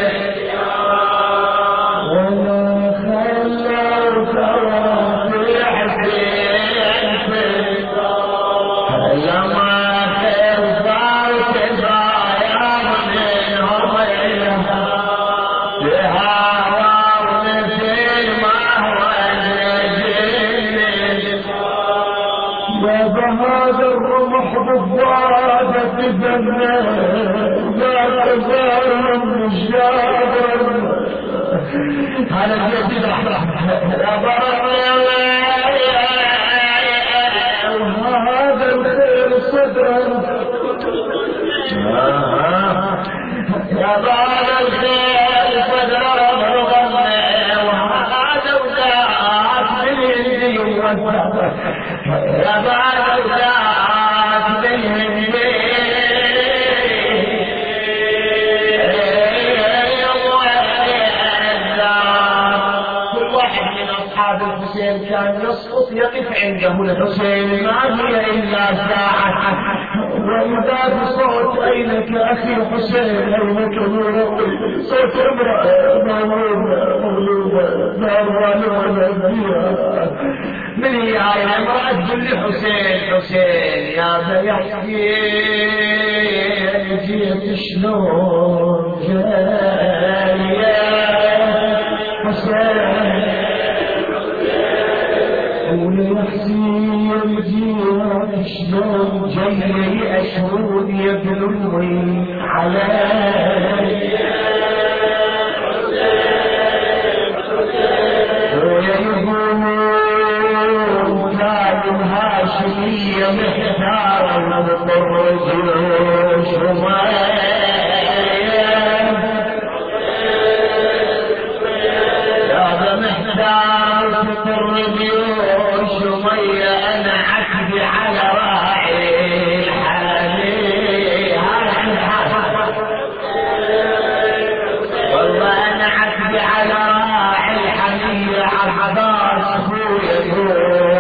S1: ولا خلوا في حسين لما هذا الرمح بالضادة بجنة لا تزال الجابر هذا الجديد يا وهذا الخير صدر يا بعد الخير صدر وهذا وزاعت بالهندي والسفر يا بعد الزاد بالهندي كل واحد من أصحاب الحسين كان يسقط يقف عنده الحسين ما هي إلا ساعة وإذا بصوت أينك أخي حسين أينك صوت امرأة مولودة مولودة من هي يا امرأة تقول لي حسين حسين يا بيحكي جيت شلون جاي يا حسين وليحسين جيت شلون جاي أشهد يبلوني علي الهاشمية محتارا مضطر جيوش يا محتار مضطر جيوش مية أنا عكبي على راعي الحالي والله أنا عكبي على راعي الحمية عالعباس أخويا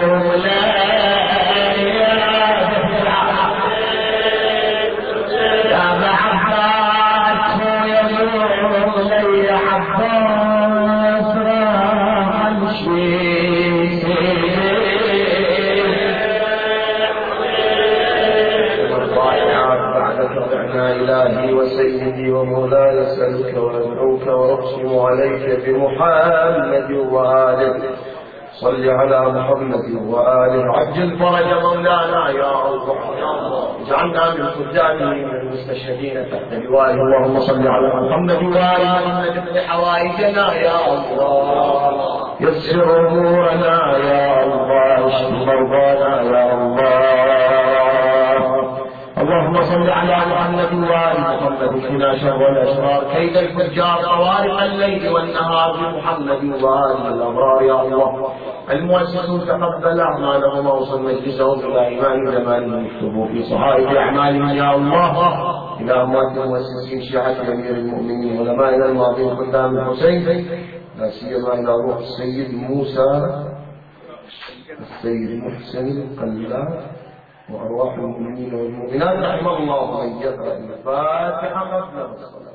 S1: إلهي وسيدي ومولاي أسألك وأدعوك وأقسم عليك بمحمد وآله صل على محمد وآله عجل فرج مولانا يا الله اجعلنا من خدامه من المستشهدين تحت لوائه اللهم صل على محمد وآله محمد اقض حوائجنا يا الله يسر أمورنا يا الله اشف مرضانا يا الله اللهم صل على محمد وآل محمد اكفنا شر الأشرار كيد الفجار طوارق الليل والنهار بمحمد وآل الأبرار يا الله المؤسسون تقبل أعمالهم ووصل مجلسهم إلى إيمان جمالهم اكتبوا في صحائف أعمالهم يا الله إلى أموات المؤسسين شيعة أمير المؤمنين علمائنا الماضين خدام الحسين لا سيما إلى روح السيد موسى السيد محسن القلاع وأرواح المؤمنين والمؤمنات رحمه الله من يقرأ الفاتحة قبل الصلاة.